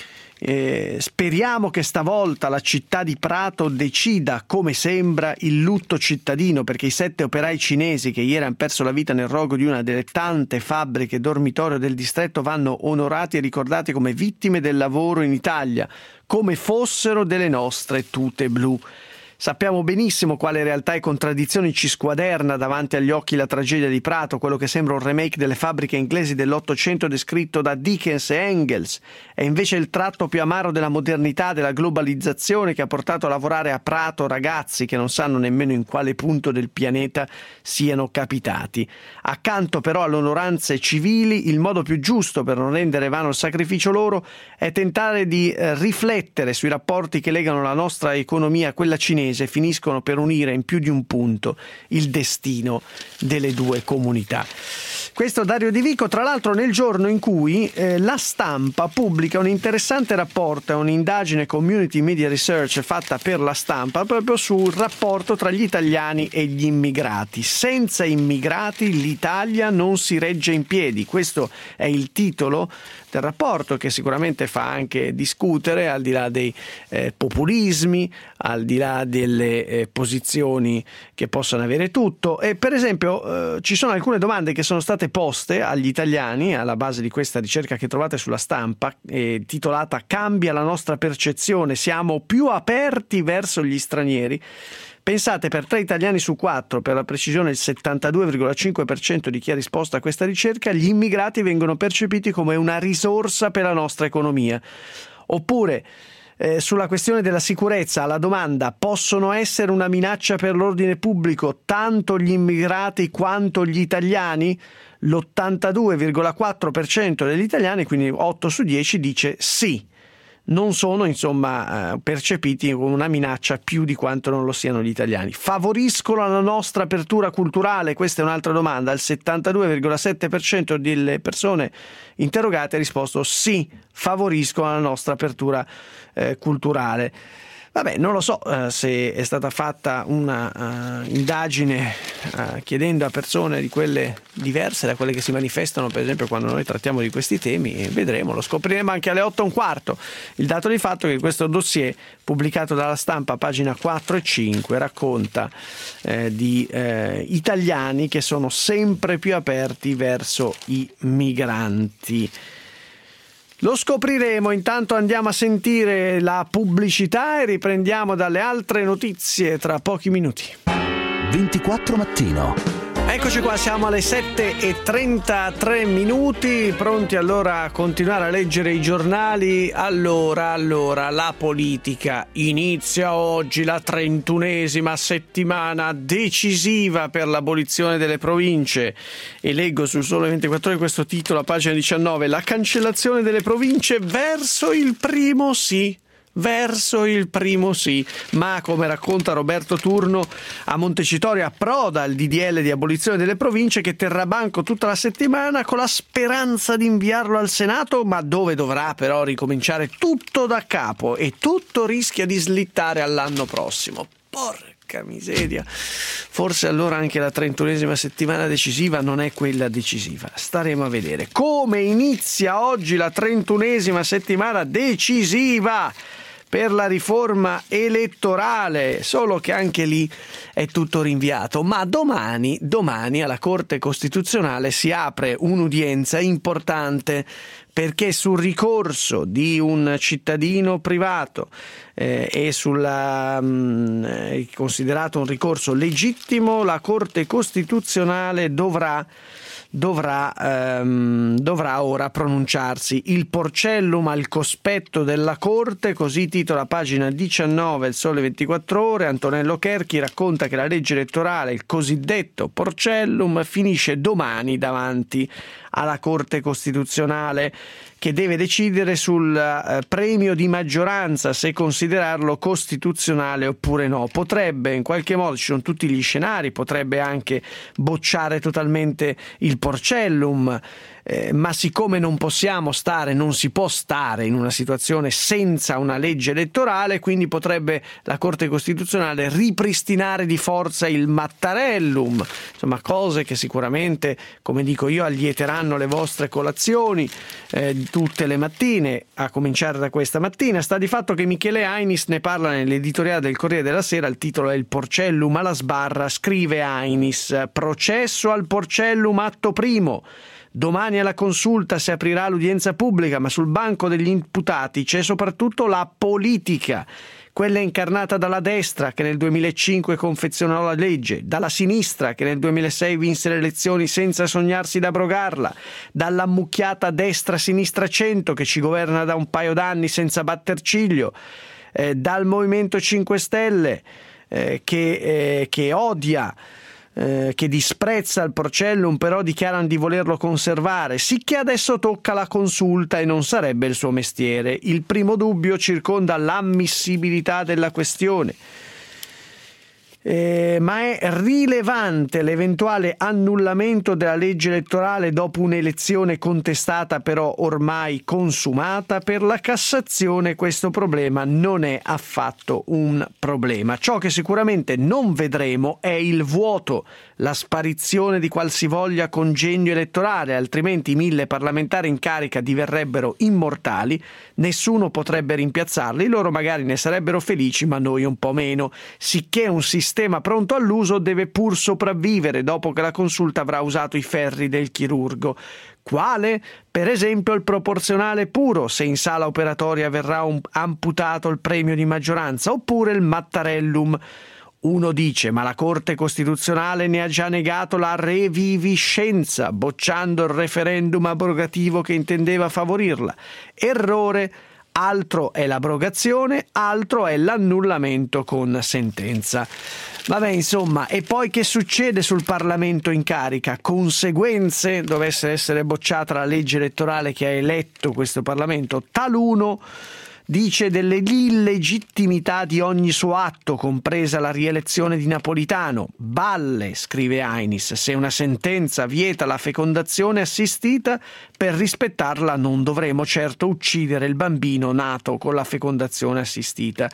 Eh, speriamo che stavolta la città di Prato decida, come sembra, il lutto cittadino, perché i sette operai cinesi che ieri hanno perso la vita nel rogo di una delle tante fabbriche dormitorio del distretto vanno onorati e ricordati come vittime del lavoro in Italia, come fossero delle nostre tute blu. Sappiamo benissimo quale realtà e contraddizioni ci squaderna davanti agli occhi la tragedia di Prato, quello che sembra un remake delle fabbriche inglesi dell'Ottocento descritto da Dickens e Engels. È invece il tratto più amaro della modernità, della globalizzazione, che ha portato a lavorare a Prato ragazzi che non sanno nemmeno in quale punto del pianeta siano capitati. Accanto però alle onoranze civili, il modo più giusto per non rendere vano il sacrificio loro è tentare di eh, riflettere sui rapporti che legano la nostra economia a quella cinese, finiscono per unire in più di un punto il destino delle due comunità. Questo Dario Di Vico, tra l'altro nel giorno in cui eh, La Stampa pubblica un interessante rapporto, un'indagine community media research fatta per La Stampa proprio sul rapporto tra gli italiani e gli immigrati. Senza immigrati l'Italia non si regge in piedi. Questo è il titolo del rapporto, che sicuramente fa anche discutere, al di là dei eh, populismi, al di là delle eh, posizioni che possono avere tutto. E per esempio eh, ci sono alcune domande che sono state poste agli italiani alla base di questa ricerca che trovate sulla Stampa, eh, titolata "Cambia la nostra percezione, siamo più aperti verso gli stranieri". Pensate, per tre italiani su quattro, per la precisione il settantadue virgola cinque per cento di chi ha risposto a questa ricerca, gli immigrati vengono percepiti come una risorsa per la nostra economia. Oppure, eh, sulla questione della sicurezza, alla domanda "possono essere una minaccia per l'ordine pubblico tanto gli immigrati quanto gli italiani?", l'ottantadue virgola quattro per cento degli italiani, quindi otto su dieci, dice sì. Non sono insomma percepiti come una minaccia più di quanto non lo siano gli italiani. Favoriscono la nostra apertura culturale? Questa è un'altra domanda. Il settantadue virgola sette per cento delle persone interrogate ha risposto sì, favoriscono la nostra apertura eh, culturale. Vabbè, non lo so uh, se è stata fatta una uh, indagine uh, chiedendo a persone di quelle diverse da quelle che si manifestano, per esempio, quando noi trattiamo di questi temi, e vedremo, lo scopriremo anche alle otto e un quarto. Il dato di fatto è che questo dossier, pubblicato dalla Stampa, pagina quattro e cinque, racconta eh, di eh, italiani che sono sempre più aperti verso i migranti. Lo scopriremo, intanto andiamo a sentire la pubblicità e riprendiamo dalle altre notizie tra pochi minuti. ventiquattro Mattino. Eccoci qua, siamo alle sette e trentatré minuti, pronti allora a continuare a leggere i giornali. Allora, allora, la politica inizia oggi la trentunesima settimana decisiva per l'abolizione delle province. E leggo sul Sole ventiquattro Ore questo titolo a pagina diciannove: la cancellazione delle province verso il primo sì. Verso il primo sì, ma come racconta Roberto Turno, a Montecitorio approda il D D L di abolizione delle province che terrà banco tutta la settimana con la speranza di inviarlo al Senato, ma dove dovrà però ricominciare tutto da capo e tutto rischia di slittare all'anno prossimo. Porca miseria, forse allora anche la trentunesima settimana decisiva non è quella decisiva. Staremo a vedere come inizia oggi la trentunesima settimana decisiva per la riforma elettorale, solo che anche lì è tutto rinviato. Ma domani, domani alla Corte Costituzionale si apre un'udienza importante, perché sul ricorso di un cittadino privato eh, e sulla mh, considerato un ricorso legittimo, la Corte Costituzionale dovrà Dovrà, ehm, dovrà ora pronunciarsi. Il porcellum al cospetto della Corte, così titola pagina diciannove il Sole ventiquattro Ore. Antonello Cherchi racconta che la legge elettorale, il cosiddetto porcellum, finisce domani davanti alla Corte Costituzionale, che deve decidere sul eh, premio di maggioranza, se considerarlo costituzionale oppure no. Potrebbe, in qualche modo, ci sono tutti gli scenari, potrebbe anche bocciare totalmente il porcellum, eh, ma siccome non possiamo stare, non si può stare in una situazione senza una legge elettorale, quindi potrebbe la Corte Costituzionale ripristinare di forza il Mattarellum. Insomma, cose che sicuramente, come dico io, allieteranno le vostre colazioni eh, tutte le mattine, a cominciare da questa mattina. Sta di fatto che Michele Ainis ne parla nell'editoriale del Corriere della Sera, il titolo è Il porcellum alla sbarra. Scrive Ainis: processo al porcellum atto primo. Domani alla consulta si aprirà l'udienza pubblica, ma sul banco degli imputati c'è soprattutto la politica, quella incarnata dalla destra che nel duemilacinque confezionò la legge, dalla sinistra che nel duemilasei vinse le elezioni senza sognarsi di abrogarla, dall'ammucchiata destra-sinistra cento che ci governa da un paio d'anni senza batter ciglio, eh, dal Movimento cinque Stelle eh, che, eh, che odia Eh, che disprezza il porcellum, però dichiarano di volerlo conservare, sicché adesso tocca la consulta e non sarebbe il suo mestiere. Il primo dubbio circonda l'ammissibilità della questione. Eh, ma è rilevante l'eventuale annullamento della legge elettorale dopo un'elezione contestata però ormai consumata. Per la Cassazione questo problema non è affatto un problema. Ciò che sicuramente non vedremo è il vuoto, la sparizione di qualsivoglia congegno elettorale, altrimenti i mille parlamentari in carica diverrebbero immortali, nessuno potrebbe rimpiazzarli, loro magari ne sarebbero felici ma noi un po' meno, sicché un sistema pronto all'uso deve pur sopravvivere dopo che la consulta avrà usato i ferri del chirurgo. Quale? Per esempio il proporzionale puro, se in sala operatoria verrà un, amputato il premio di maggioranza, oppure il Mattarellum. Uno dice, ma la Corte Costituzionale ne ha già negato la reviviscenza, bocciando il referendum abrogativo che intendeva favorirla. Errore. Altro è l'abrogazione, altro è l'annullamento con sentenza. Vabbè, insomma, e poi che succede sul Parlamento in carica? Conseguenze? Dovesse essere bocciata la legge elettorale che ha eletto questo Parlamento, taluno dice delle illegittimità di ogni suo atto, compresa la rielezione di Napolitano. Balle, scrive Ainis, se una sentenza vieta la fecondazione assistita, per rispettarla non dovremo certo uccidere il bambino nato con la fecondazione assistita.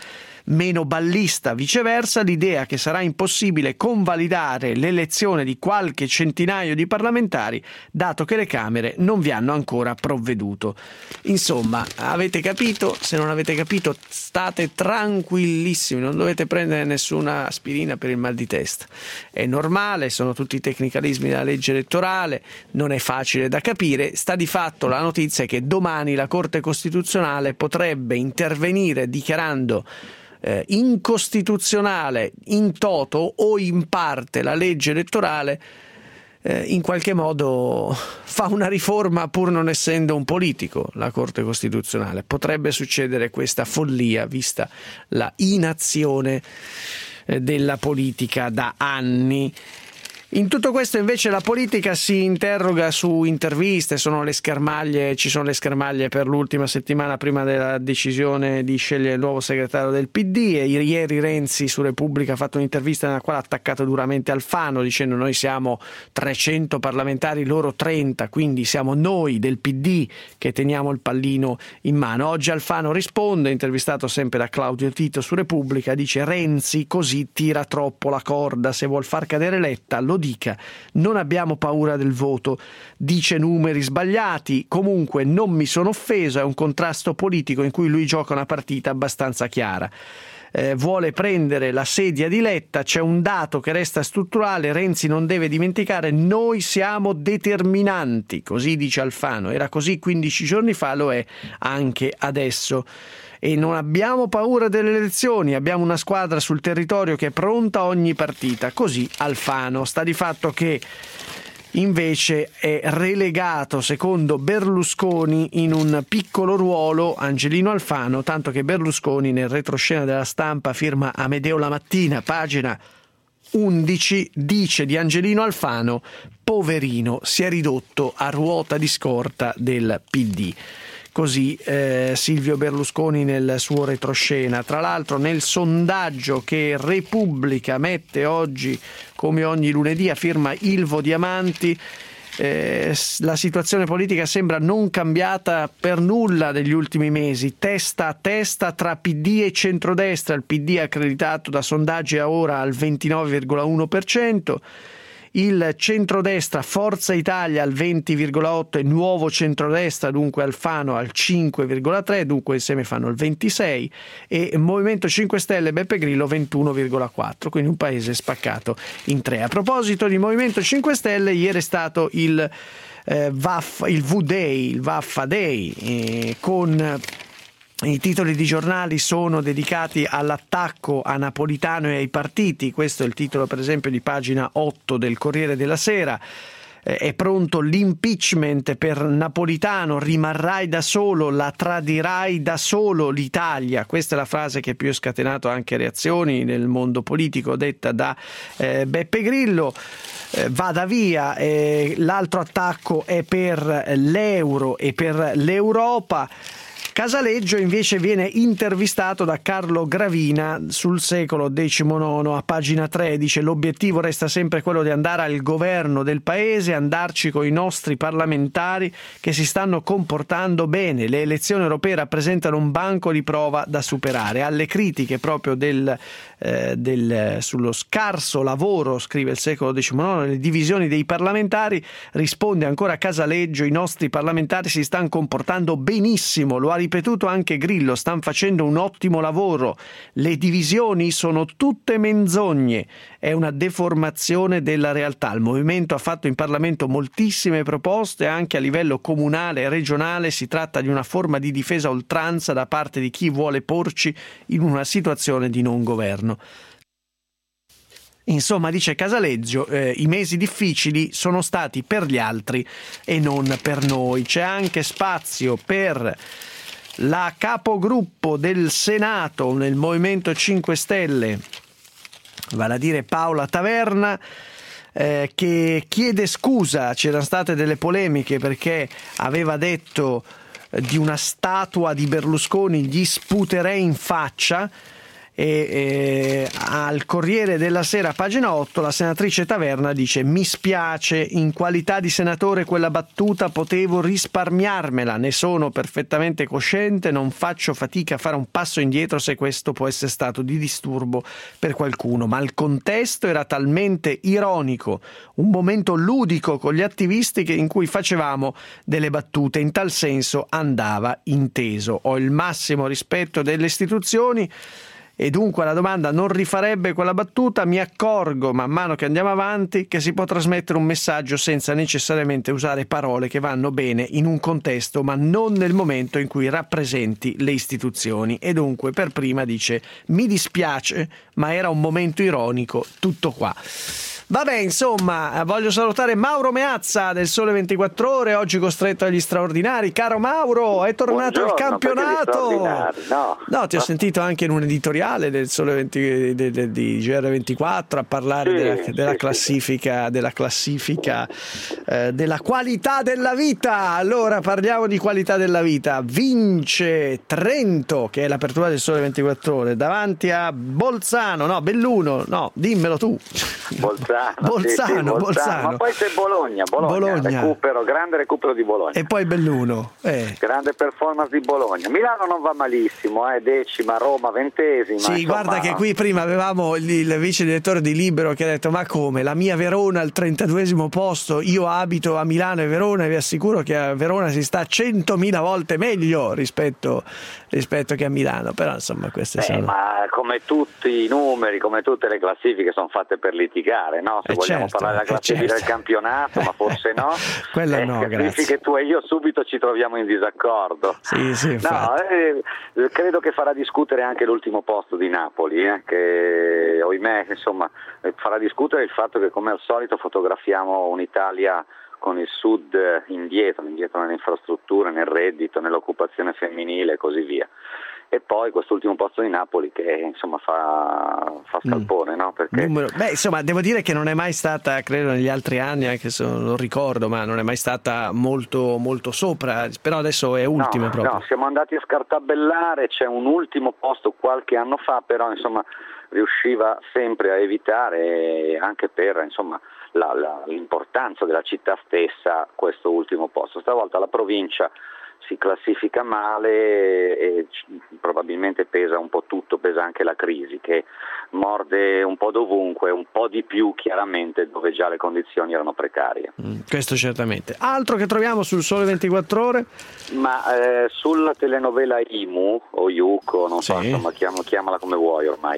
meno ballista. Viceversa, l'idea che sarà impossibile convalidare l'elezione di qualche centinaio di parlamentari, dato che le Camere non vi hanno ancora provveduto. Insomma, avete capito? Se non avete capito, state tranquillissimi, non dovete prendere nessuna aspirina per il mal di testa. È normale, sono tutti i tecnicalismi della legge elettorale, non è facile da capire. Sta di fatto la notizia è che domani la Corte Costituzionale potrebbe intervenire dichiarando eh, incostituzionale in toto o in parte la legge elettorale. Eh, in qualche modo fa una riforma pur non essendo un politico la Corte Costituzionale. Potrebbe succedere questa follia vista la inazione eh, della politica da anni. In tutto questo invece la politica si interroga su interviste, sono le schermaglie, ci sono le schermaglie per l'ultima settimana prima della decisione di scegliere il nuovo segretario del P D, e ieri Renzi su Repubblica ha fatto un'intervista nella quale ha attaccato duramente Alfano dicendo: noi siamo trecento parlamentari, loro trenta, quindi siamo noi del P D che teniamo il pallino in mano. Oggi Alfano risponde, intervistato sempre da Claudio Tito su Repubblica, dice: Renzi così tira troppo la corda, se vuol far cadere Letta lo dica, non abbiamo paura del voto, dice numeri sbagliati, comunque non mi sono offeso, è un contrasto politico in cui lui gioca una partita abbastanza chiara. Eh, vuole prendere la sedia di Letta, c'è un dato che resta strutturale, Renzi non deve dimenticare, noi siamo determinanti, così dice Alfano, era così quindici giorni fa, lo è anche adesso. E non abbiamo paura delle elezioni, abbiamo una squadra sul territorio che è pronta a ogni partita, così Alfano. Sta di fatto che invece è relegato, secondo Berlusconi, in un piccolo ruolo Angelino Alfano, tanto che Berlusconi nel retroscena della Stampa firma Amedeo La Mattina, pagina undici, dice di Angelino Alfano: poverino, si è ridotto a ruota di scorta del P D. Così eh, Silvio Berlusconi nel suo retroscena. Tra l'altro nel sondaggio che Repubblica mette oggi come ogni lunedì a firma Ilvo Diamanti, eh, la situazione politica sembra non cambiata per nulla negli ultimi mesi, testa a testa tra P D e centrodestra. Il P D accreditato da sondaggi a ora al ventinove virgola uno per cento, il centrodestra Forza Italia al venti virgola otto e Nuovo Centrodestra, dunque Alfano, al cinque virgola tre, dunque insieme fanno il ventisei, e Movimento cinque Stelle Beppe Grillo ventuno virgola quattro, quindi un paese spaccato in tre. A proposito di Movimento cinque Stelle, ieri è stato il eh, Vaffa, il V-Day, il Vaffa Day, eh, con i titoli di giornali sono dedicati all'attacco a Napolitano e ai partiti. Questo è il titolo per esempio di pagina otto del Corriere della Sera. Eh, è pronto l'impeachment per Napolitano, rimarrai da solo, la tradirai da solo l'Italia. Questa è la frase che più ha scatenato anche reazioni nel mondo politico, detta da eh, Beppe Grillo. Eh, vada via. Eh, l'altro attacco è per l'euro e per l'Europa. Casaleggio invece viene intervistato da Carlo Gravina sul Secolo diciannove a pagina tre, dice: l'obiettivo resta sempre quello di andare al governo del paese, andarci con i nostri parlamentari che si stanno comportando bene, le elezioni europee rappresentano un banco di prova da superare. Alle critiche proprio del, eh, del, sullo scarso lavoro, scrive il Secolo diciannove, le divisioni dei parlamentari, risponde ancora Casaleggio: i nostri parlamentari si stanno comportando benissimo, lo ha ripetuto anche Grillo, stanno facendo un ottimo lavoro, le divisioni sono tutte menzogne, è una deformazione della realtà. Il movimento ha fatto in Parlamento moltissime proposte anche a livello comunale e regionale, si tratta di una forma di difesa a oltranza da parte di chi vuole porci in una situazione di non governo. Insomma, dice Casaleggio, eh, i mesi difficili sono stati per gli altri e non per noi. C'è anche spazio per la capogruppo del Senato nel Movimento cinque Stelle, vale a dire Paola Taverna, eh, che chiede scusa. C'erano state delle polemiche perché aveva detto eh, di una statua di Berlusconi gli sputerei in faccia, E eh, al Corriere della Sera, pagina otto, la senatrice Taverna dice: mi spiace, in qualità di senatore quella battuta potevo risparmiarmela, ne sono perfettamente cosciente, non faccio fatica a fare un passo indietro se questo può essere stato di disturbo per qualcuno, ma il contesto era talmente ironico, un momento ludico con gli attivisti che in cui facevamo delle battute, in tal senso andava inteso. Ho il massimo rispetto delle istituzioni e dunque la domanda non rifarebbe quella battuta. Mi accorgo man mano che andiamo avanti che si può trasmettere un messaggio senza necessariamente usare parole che vanno bene in un contesto ma non nel momento in cui rappresenti le istituzioni, e dunque per prima dice: mi dispiace ma era un momento ironico, tutto qua. Vabbè, insomma, voglio salutare Mauro Meazza del Sole ventiquattro Ore, oggi costretto agli straordinari. Caro Mauro, è tornato Buongiorno, il campionato. No. no, ti ho sentito anche in un editoriale del Sole venti, de, de, di G R ventiquattro a parlare sì, della, sì, della sì. classifica, della classifica eh, della qualità della vita. Allora parliamo di qualità della vita. Vince Trento, che è l'apertura del Sole ventiquattro Ore, davanti a Bolzano, no, Belluno, no, dimmelo tu. Bolzano. Bolzano, sì, sì, Bolzano, Bolzano. Ma poi c'è Bologna, Bologna, Bologna. Recupero, grande recupero di Bologna. E poi Belluno. Eh. Grande performance di Bologna. Milano non va malissimo, eh, decima, Roma ventesima. Sì, insomma... guarda che qui prima avevamo il, il vice direttore di Libero che ha detto: ma come, la mia Verona al trentaduesimo posto, io abito a Milano e Verona e vi assicuro che a Verona si sta centomila volte meglio rispetto, rispetto che a Milano. Però insomma queste eh, sono... ma come tutti i numeri, come tutte le classifiche sono fatte per litigare, no? Se eh vogliamo certo, parlare della classifica certo. del campionato, ma forse no. Quella eh, no, capisci grazie. che tu e io subito ci troviamo in disaccordo. Sì, sì, no, eh, credo che farà discutere anche l'ultimo posto di Napoli, eh, che ohimè, insomma, farà discutere il fatto che come al solito fotografiamo un'Italia con il Sud indietro, indietro nelle infrastrutture, nel reddito, nell'occupazione femminile e così via. E poi quest'ultimo posto di Napoli che insomma fa, fa scalpone, mm. no? Perché... Numero... Beh, insomma, devo dire che non è mai stata, credo negli altri anni, anche se non lo ricordo, ma non è mai stata molto, molto sopra, però adesso è ultima no, proprio. No, siamo andati a scartabellare, c'è un ultimo posto qualche anno fa, però insomma riusciva sempre a evitare, anche per insomma la, la, l'importanza della città stessa, questo ultimo posto. Stavolta la provincia si classifica male e probabilmente pesa un po' tutto, pesa anche la crisi che morde un po' dovunque, un po' di più chiaramente dove già le condizioni erano precarie. Mm, questo certamente. Altro che troviamo sul Sole ventiquattro Ore? Ma eh, sulla telenovela I M U o Iuco, non so, sì. insomma chiam- chiamala come vuoi ormai,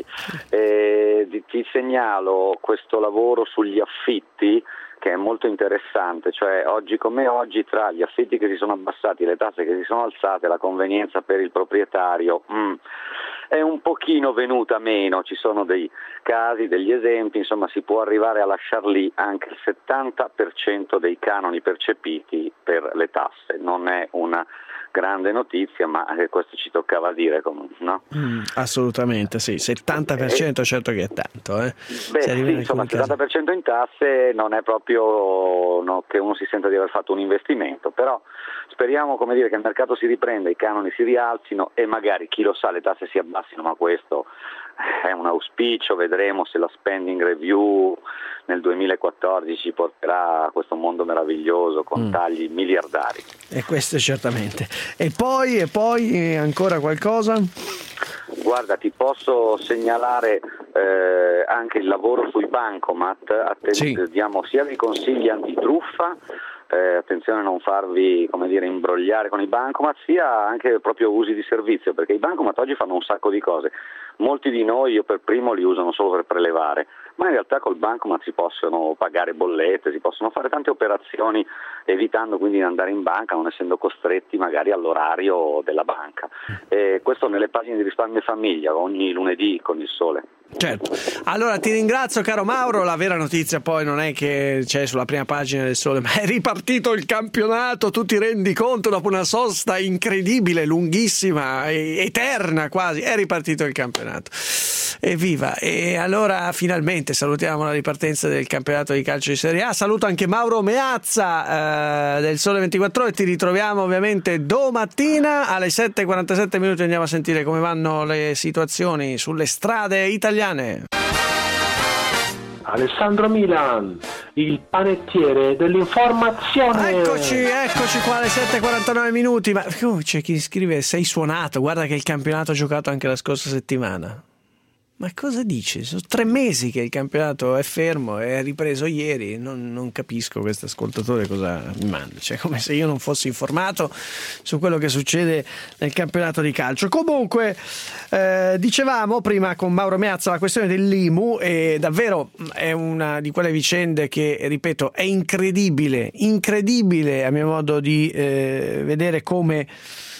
eh, ti segnalo questo lavoro sugli affitti che è molto interessante, cioè oggi come oggi tra gli affitti che si sono abbassati, le tasse che si sono alzate, la convenienza per il proprietario mm, è un pochino venuta meno, ci sono dei casi, degli esempi, insomma si può arrivare a lasciar lì anche il settanta per cento dei canoni percepiti per le tasse, non è una grande notizia, ma questo ci toccava dire comunque, no? Mm, assolutamente sì, settanta per cento eh, certo che è tanto. Eh. Beh sì, insomma il settanta per cento in tasse non è proprio no, che uno si senta di aver fatto un investimento, però speriamo come dire che il mercato si riprenda, i canoni si rialzino e magari chi lo sa le tasse si abbassino, ma questo è un auspicio, vedremo se la spending review nel duemilaquattordici porterà a questo mondo meraviglioso con mm. tagli miliardari. E questo certamente. E poi, e poi ancora qualcosa? Guarda, ti posso segnalare eh, anche il lavoro sui bancomat, Atten- sì. diamo sia dei consigli antitruffa, eh, attenzione a non farvi come dire imbrogliare con i bancomat, sia anche proprio usi di servizio, perché i bancomat oggi fanno un sacco di cose. Molti di noi, io per primo, li usano solo per prelevare, ma in realtà col bancomat si possono pagare bollette, si possono fare tante operazioni evitando quindi di andare in banca, non essendo costretti magari all'orario della banca. E questo nelle pagine di Risparmio e Famiglia ogni lunedì con il Sole. Certo. Allora ti ringrazio caro Mauro, la vera notizia poi non è che c'è sulla prima pagina del Sole, ma è ripartito il campionato, tu ti rendi conto, dopo una sosta incredibile, lunghissima, eterna quasi, è ripartito il campionato. Evviva! E allora finalmente salutiamo la ripartenza del campionato di calcio di Serie A. Saluto anche Mauro Meazza eh, del Sole ventiquattro Ore, ti ritroviamo ovviamente domattina alle sette e quarantasette minuti, andiamo a sentire come vanno le situazioni sulle strade italiane. Alessandro Milan, il panettiere dell'informazione. Eccoci, eccoci qua alle sette e quarantanove minuti. Ma oh, c'è chi scrive: sei suonato, guarda che il campionato ha giocato anche la scorsa settimana. Ma cosa dici? Sono tre mesi che il campionato è fermo, è ripreso ieri, non, non capisco questo ascoltatore cosa mi manda, cioè come se io non fossi informato su quello che succede nel campionato di calcio. Comunque eh, dicevamo prima con Mauro Meazza la questione dell'I M U, e davvero è una di quelle vicende che, ripeto, è incredibile, incredibile a mio modo di eh, vedere come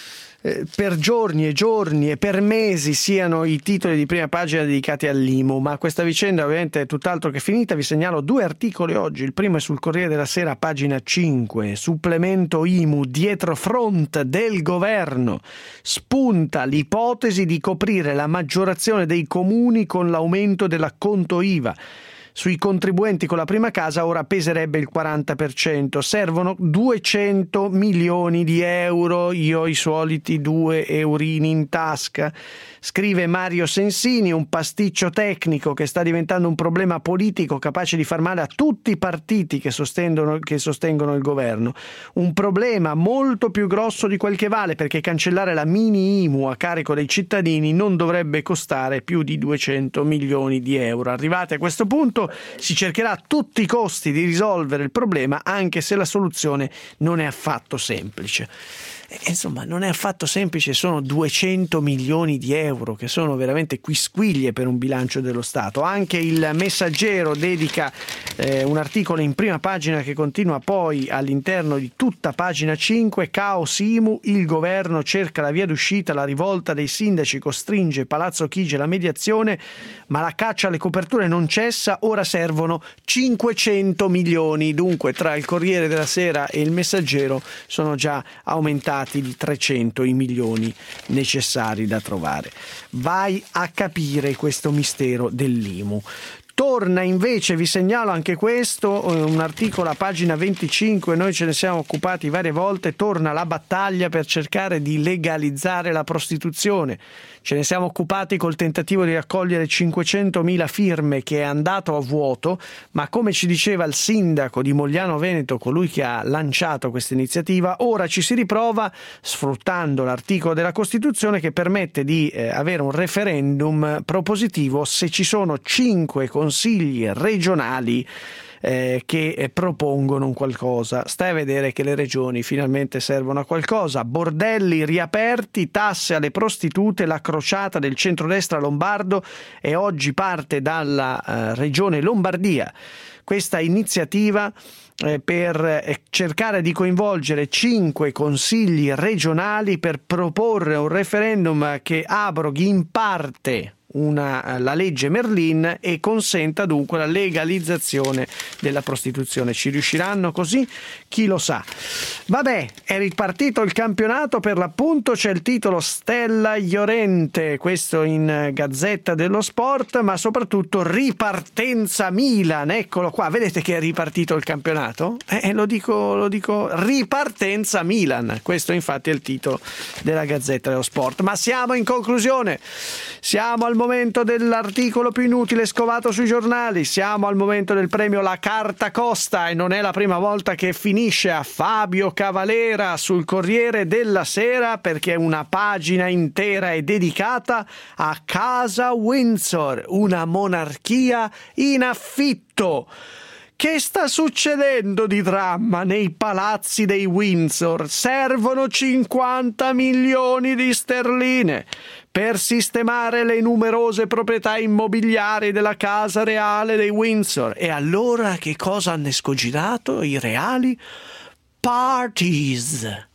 per giorni e giorni e per mesi siano i titoli di prima pagina dedicati all'I M U, ma questa vicenda ovviamente è tutt'altro che finita. Vi segnalo due articoli oggi, il primo è sul Corriere della Sera, pagina cinque, supplemento I M U, dietro front del governo, spunta l'ipotesi di coprire la maggiorazione dei comuni con l'aumento dell'acconto I V A. Sui contribuenti con la prima casa ora peserebbe il quaranta per cento, servono duecento milioni di euro, io ho i soliti due eurini in tasca. Scrive Mario Sensini, un pasticcio tecnico che sta diventando un problema politico capace di far male a tutti i partiti che sostengono, che sostengono il governo. Un problema molto più grosso di quel che vale, perché cancellare la mini I M U a carico dei cittadini non dovrebbe costare più di duecento milioni di euro. Arrivati a questo punto si cercherà a tutti i costi di risolvere il problema, anche se la soluzione non è affatto semplice. Insomma, non è affatto semplice, sono duecento milioni di euro che sono veramente quisquiglie per un bilancio dello Stato. Anche il Messaggero dedica eh, un articolo in prima pagina che continua poi all'interno di tutta pagina cinque, caos I M U, il governo cerca la via d'uscita, la rivolta dei sindaci costringe Palazzo Chigi alla mediazione, ma la caccia alle coperture non cessa, ora servono cinquecento milioni. Dunque tra il Corriere della Sera e il Messaggero sono già aumentati di trecento i milioni necessari da trovare. Vai a capire questo mistero dell'I M U. Torna invece, vi segnalo anche questo, un articolo a pagina venticinque, noi ce ne siamo occupati varie volte, torna la battaglia per cercare di legalizzare la prostituzione. Ce ne siamo occupati col tentativo di raccogliere cinquecentomila firme che è andato a vuoto, ma come ci diceva il sindaco di Mogliano Veneto, colui che ha lanciato questa iniziativa, ora ci si riprova sfruttando l'articolo della Costituzione che permette di eh, avere un referendum propositivo se ci sono cinque consigli regionali Eh, che eh, propongono un qualcosa. Stai a vedere che le regioni finalmente servono a qualcosa. Bordelli riaperti, tasse alle prostitute, la crociata del centrodestra lombardo, e oggi parte dalla eh, regione Lombardia questa iniziativa eh, per eh, cercare di coinvolgere cinque consigli regionali per proporre un referendum che abroghi in parte Una, la legge Merlin e consenta dunque la legalizzazione della prostituzione. Ci riusciranno così? Chi lo sa. Vabbè, è ripartito il campionato, per l'appunto c'è il titolo Stella Llorente, questo in Gazzetta dello Sport, ma soprattutto ripartenza Milan, eccolo qua, vedete che è ripartito il campionato? Eh, lo dico, lo dico, ripartenza Milan, questo infatti è il titolo della Gazzetta dello Sport. Ma siamo in conclusione, siamo al momento dell'articolo più inutile scovato sui giornali, siamo al momento del premio La Carta Costa, e non è la prima volta che finisce a Fabio Cavalera sul Corriere della Sera, perché una pagina intera è dedicata a Casa Windsor, una monarchia in affitto. Che sta succedendo di dramma nei palazzi dei Windsor? Servono cinquanta milioni di sterline per sistemare le numerose proprietà immobiliari della casa reale dei Windsor. E allora che cosa hanno escogitato i reali? Parties.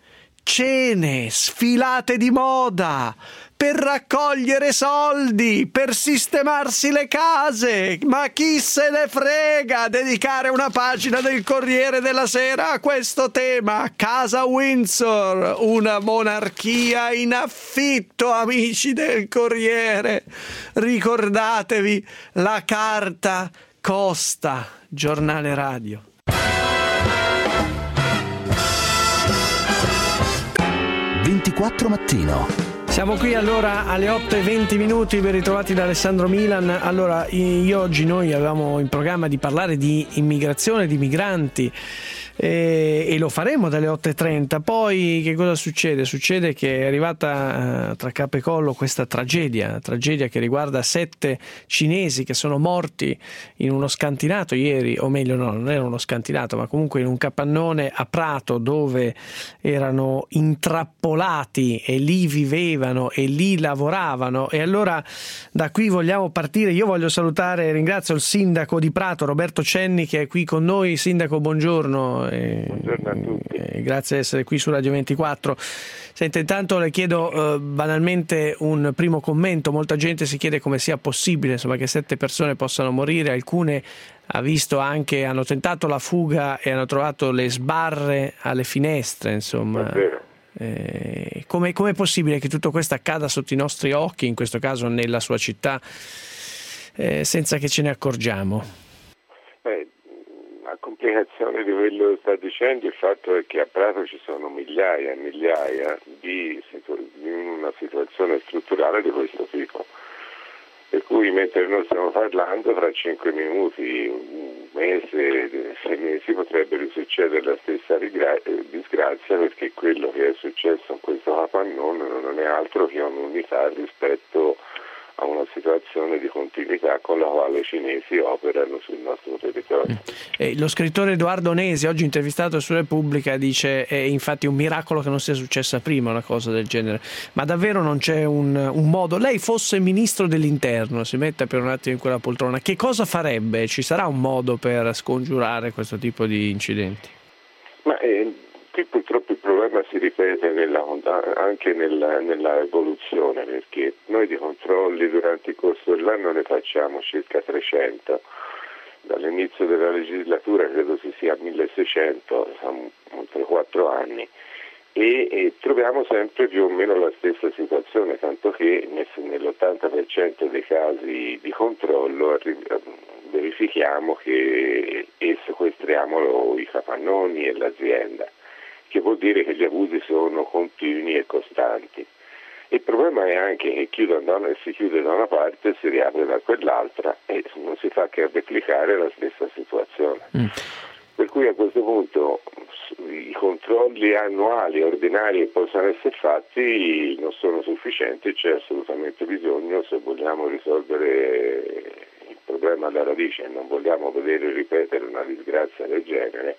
cene, sfilate di moda, per raccogliere soldi, per sistemarsi le case. Ma chi se ne frega? Dedicare una pagina del Corriere della Sera a questo tema. Casa Windsor, una monarchia in affitto, amici del Corriere. Ricordatevi, la carta costa. Giornale radio. ventiquattro mattino. Siamo qui allora alle otto e venti minuti, ben ritrovati da Alessandro Milan. Allora, io oggi noi avevamo in programma di parlare di immigrazione, di migranti, e, e lo faremo dalle otto e trenta. Poi che cosa succede? Succede che è arrivata eh, tra capo e collo questa tragedia, tragedia che riguarda sette cinesi che sono morti in uno scantinato ieri, o meglio no, non era uno scantinato, ma comunque in un capannone a Prato dove erano intrappolati e lì vivevano e lì lavoravano. E allora da qui vogliamo partire. Io voglio salutare e ringrazio il sindaco di Prato, Roberto Cenni, che è qui con noi. Sindaco, buongiorno. E, buongiorno a tutti. E grazie di essere qui su Radio ventiquattro. Senta, intanto le chiedo eh, banalmente un primo commento. Molta gente si chiede come sia possibile, insomma, che sette persone possano morire. Alcune ha visto anche, hanno tentato la fuga e hanno trovato le sbarre alle finestre, insomma. È vero. Eh, come è possibile che tutto questo accada sotto i nostri occhi, in questo caso nella sua città, eh, senza che ce ne accorgiamo? Beh, a complicazione di quello che sta dicendo, il fatto è che a Prato ci sono migliaia e migliaia di, situ- di una situazione strutturale di questo tipo. Per cui mentre noi stiamo parlando, fra cinque minuti, un mese, sei mesi potrebbe risuccedere la stessa rigra- disgrazia, perché quello che è successo in questo capannone non è altro che un'unità rispetto a una situazione di continuità con la quale i cinesi operano sul nostro territorio. Eh, lo scrittore Edoardo Nesi, oggi intervistato su Repubblica, dice è infatti un miracolo che non sia successa prima una cosa del genere. Ma davvero non c'è un, un modo? Lei fosse ministro dell'interno, si metta per un attimo in quella poltrona, che cosa farebbe? Ci sarà un modo per scongiurare questo tipo di incidenti? Ma eh, qui purtroppo il problema si ripete nella, anche nella, nella evoluzione, perché noi di controlli durante il corso dell'anno ne facciamo circa trecento. Dall'inizio della legislatura credo si sia a milleseicento, oltre quattro anni, e, e troviamo sempre più o meno la stessa situazione, tanto che nell'ottanta per cento dei casi di controllo verifichiamo che e sequestriamo i capannoni e l'azienda, che vuol dire che gli abusi sono continui e costanti. Il problema è anche che chiude da una, si chiude da una parte e si riapre da quell'altra e non si fa che replicare la stessa situazione. Mm. Per cui a questo punto i controlli annuali ordinari che possano essere fatti non sono sufficienti, c'è assolutamente bisogno, se vogliamo risolvere il problema alla radice e non vogliamo vedere ripetere una disgrazia del genere,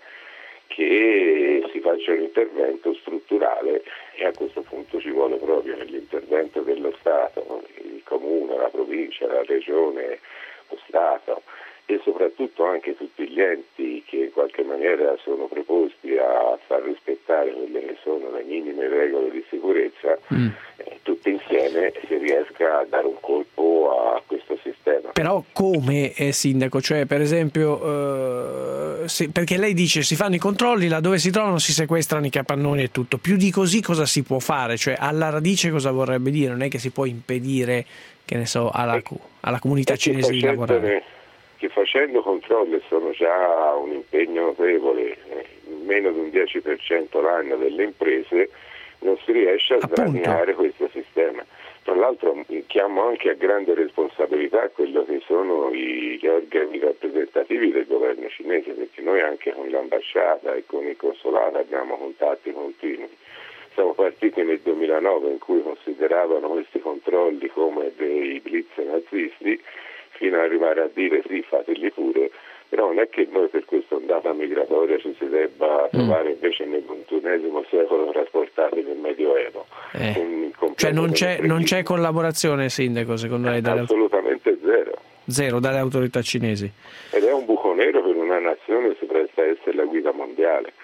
che si faccia un intervento strutturale, e a questo punto ci vuole proprio l'intervento dello Stato, il comune, la provincia, la regione, lo Stato e soprattutto anche tutti gli enti che in qualche maniera sono preposti a far rispettare quelle che sono le minime regole di sicurezza, mm. eh, tutti insieme si riesca a dare un colpo a questo sistema. Però come, eh, Sindaco? Cioè, per esempio, eh, se, perché lei dice si fanno i controlli, laddove si trovano si sequestrano i capannoni e tutto. Più di così cosa si può fare? Cioè, alla radice cosa vorrebbe dire? Non è che si può impedire, che ne so, alla, alla comunità cinese di lavorare. Che facendo controlli sono già un impegno notevole, meno di un dieci per cento l'anno delle imprese, non si riesce a sradicare questo sistema. Tra l'altro chiamo anche a grande responsabilità quello che sono i, gli organi rappresentativi del governo cinese, perché noi anche con l'ambasciata e con il consolato abbiamo contatti continui. Siamo partiti nel duemilanove in cui consideravano questi controlli come dei blitz nazisti, fino ad arrivare a dire sì, fateli pure, però non è che noi per questa ondata migratoria ci si debba trovare invece nel ventunesimo secolo trasportati nel Medioevo. Eh. Cioè non c'è, non c'è collaborazione, Sindaco, secondo lei? Dalle... Assolutamente zero. Zero dalle autorità cinesi. Ed è un buco nero per una nazione che si presta a essere la guida mondiale. Ma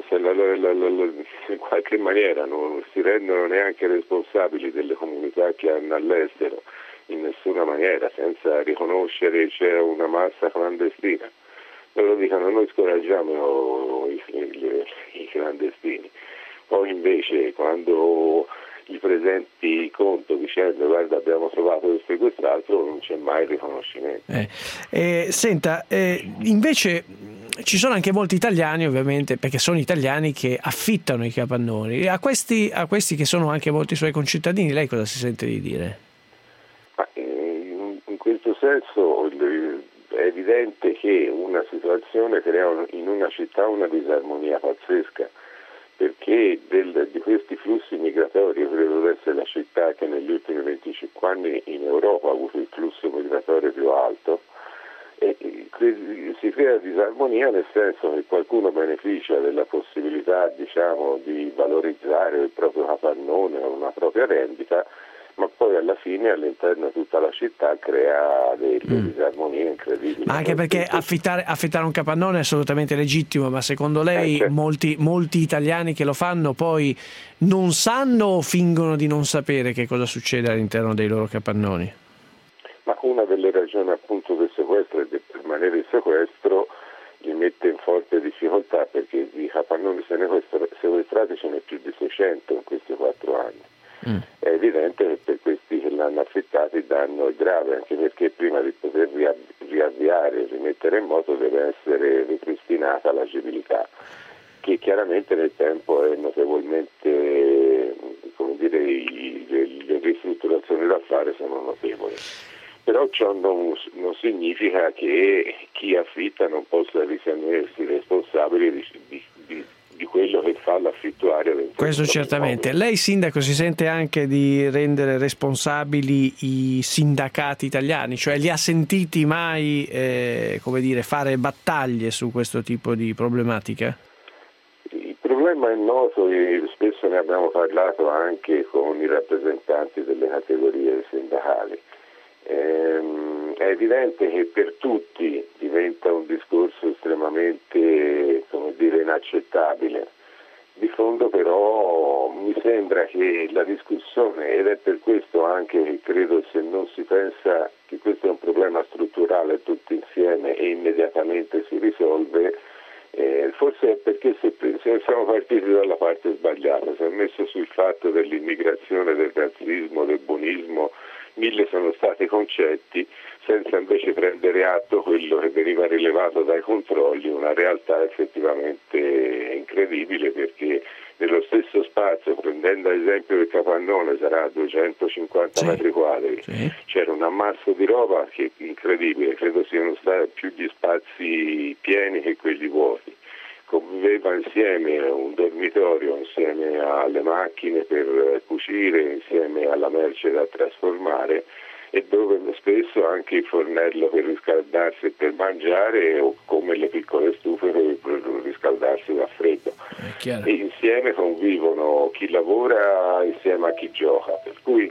se la, la, la, la, in qualche maniera non si rendono neanche responsabili delle comunità che hanno all'estero, in nessuna maniera, senza riconoscere che c'è una massa clandestina. Loro dicono noi scoraggiamo i, i, i clandestini, poi invece quando gli presenti conto dicendo guarda abbiamo trovato questo e quest'altro non c'è mai riconoscimento. Eh, eh, senta, eh, invece ci sono anche molti italiani ovviamente, perché sono italiani che affittano i capannoni. A questi, a questi che sono anche molti suoi concittadini, lei cosa si sente di dire? Ma in, in questo senso è evidente che una situazione crea in una città una disarmonia pazzesca, perché del, di questi flussi migratori credo essere la città che negli ultimi venticinque anni in Europa ha avuto il flusso migratorio più alto, e si crea disarmonia nel senso che qualcuno beneficia della possibilità, diciamo, di valorizzare il proprio capannone o una propria rendita, ma poi alla fine all'interno di tutta la città crea delle mm. disarmonie incredibili. Ma anche perché affittare, affittare un capannone è assolutamente legittimo, ma secondo lei eh, certo. molti, molti italiani che lo fanno poi non sanno o fingono di non sapere che cosa succede all'interno dei loro capannoni? Ma una delle ragioni appunto del sequestro è di permanere in sequestro li mette in forte difficoltà, perché di capannoni sequestrati ce n'è più di seicento in questi quattro anni. Mm. È evidente che per questi che l'hanno affittati il danno è grave, anche perché prima di poter riavviare e rimettere in moto deve essere ripristinata l'agibilità, che chiaramente nel tempo è notevolmente, come dire, i, le, le ristrutturazioni da fare sono notevoli. Però ciò non, non significa che chi affitta non possa ritenersi responsabile di, di, di di quello che fa l'affittuario. Questo certamente. Lei sindaco si sente anche di rendere responsabili i sindacati italiani, cioè li ha sentiti mai eh, come dire, fare battaglie su questo tipo di problematica? Il problema è noto e spesso ne abbiamo parlato anche con i rappresentanti delle categorie sindacali. Ehm, è evidente che per tutti diventa un discorso estremamente, come dire, inaccettabile. Di fondo però mi sembra che la discussione, ed è per questo anche che credo se non si pensa che questo è un problema strutturale tutti insieme e immediatamente si risolve, eh, forse è perché se, se siamo partiti dalla parte sbagliata, si è messo sul fatto dell'immigrazione, del razzismo, del buonismo. Mille sono stati concetti senza invece prendere atto quello che veniva rilevato dai controlli, una realtà effettivamente incredibile, perché nello stesso spazio, prendendo ad esempio il capannone, sarà duecentocinquanta sì. metri quadri, sì. c'era un ammasso di roba che è incredibile, credo siano stati più gli spazi pieni che quelli vuoti. Conviveva insieme un dormitorio, insieme alle macchine per cucire, insieme alla merce da trasformare, e dove spesso anche il fornello per riscaldarsi e per mangiare, o come le piccole stufe per riscaldarsi da freddo. E insieme convivono chi lavora insieme a chi gioca, per cui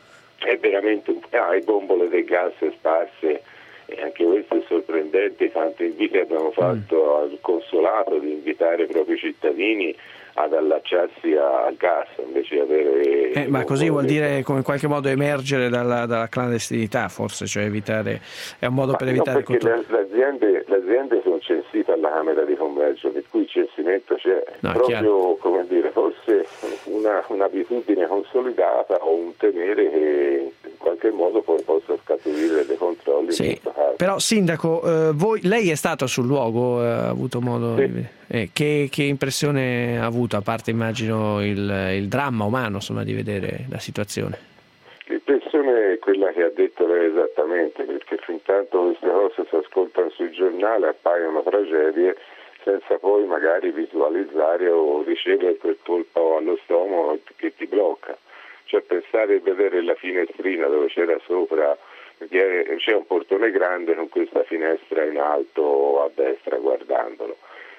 è veramente un... ah, e bombole del gas sparse. E anche questo è sorprendente, tanti inviti abbiamo fatto mm. al consolato di invitare i propri cittadini ad allacciarsi al gas invece di avere... Eh, ma così vuol dire come in qualche modo emergere dalla, dalla clandestinità, forse, cioè evitare, è un modo ma per evitare... No, perché le, le, aziende, le aziende sono censite alla Camera di Commercio, per cui il censimento c'è, no, proprio, come dire, forse una, un'abitudine consolidata o un temere che in qualche modo poi possa scaturire dei controlli. Sì, in però sindaco, eh, voi, lei è stato sul luogo, eh, ha avuto modo sì. di... eh, che, che impressione ha avuto, a parte immagino il, il dramma umano, insomma, di vedere la situazione? L'impressione è quella che ha detto lei esattamente, perché fin tanto queste cose si ascoltano sui giornali, appaiono tragedie senza poi magari visualizzare o ricevere quel colpo allo stomaco che ti blocca. Cioè pensare di vedere la finestrina dove c'era sopra, perché c'è un portone grande con questa finestra in alto a destra guardandolo,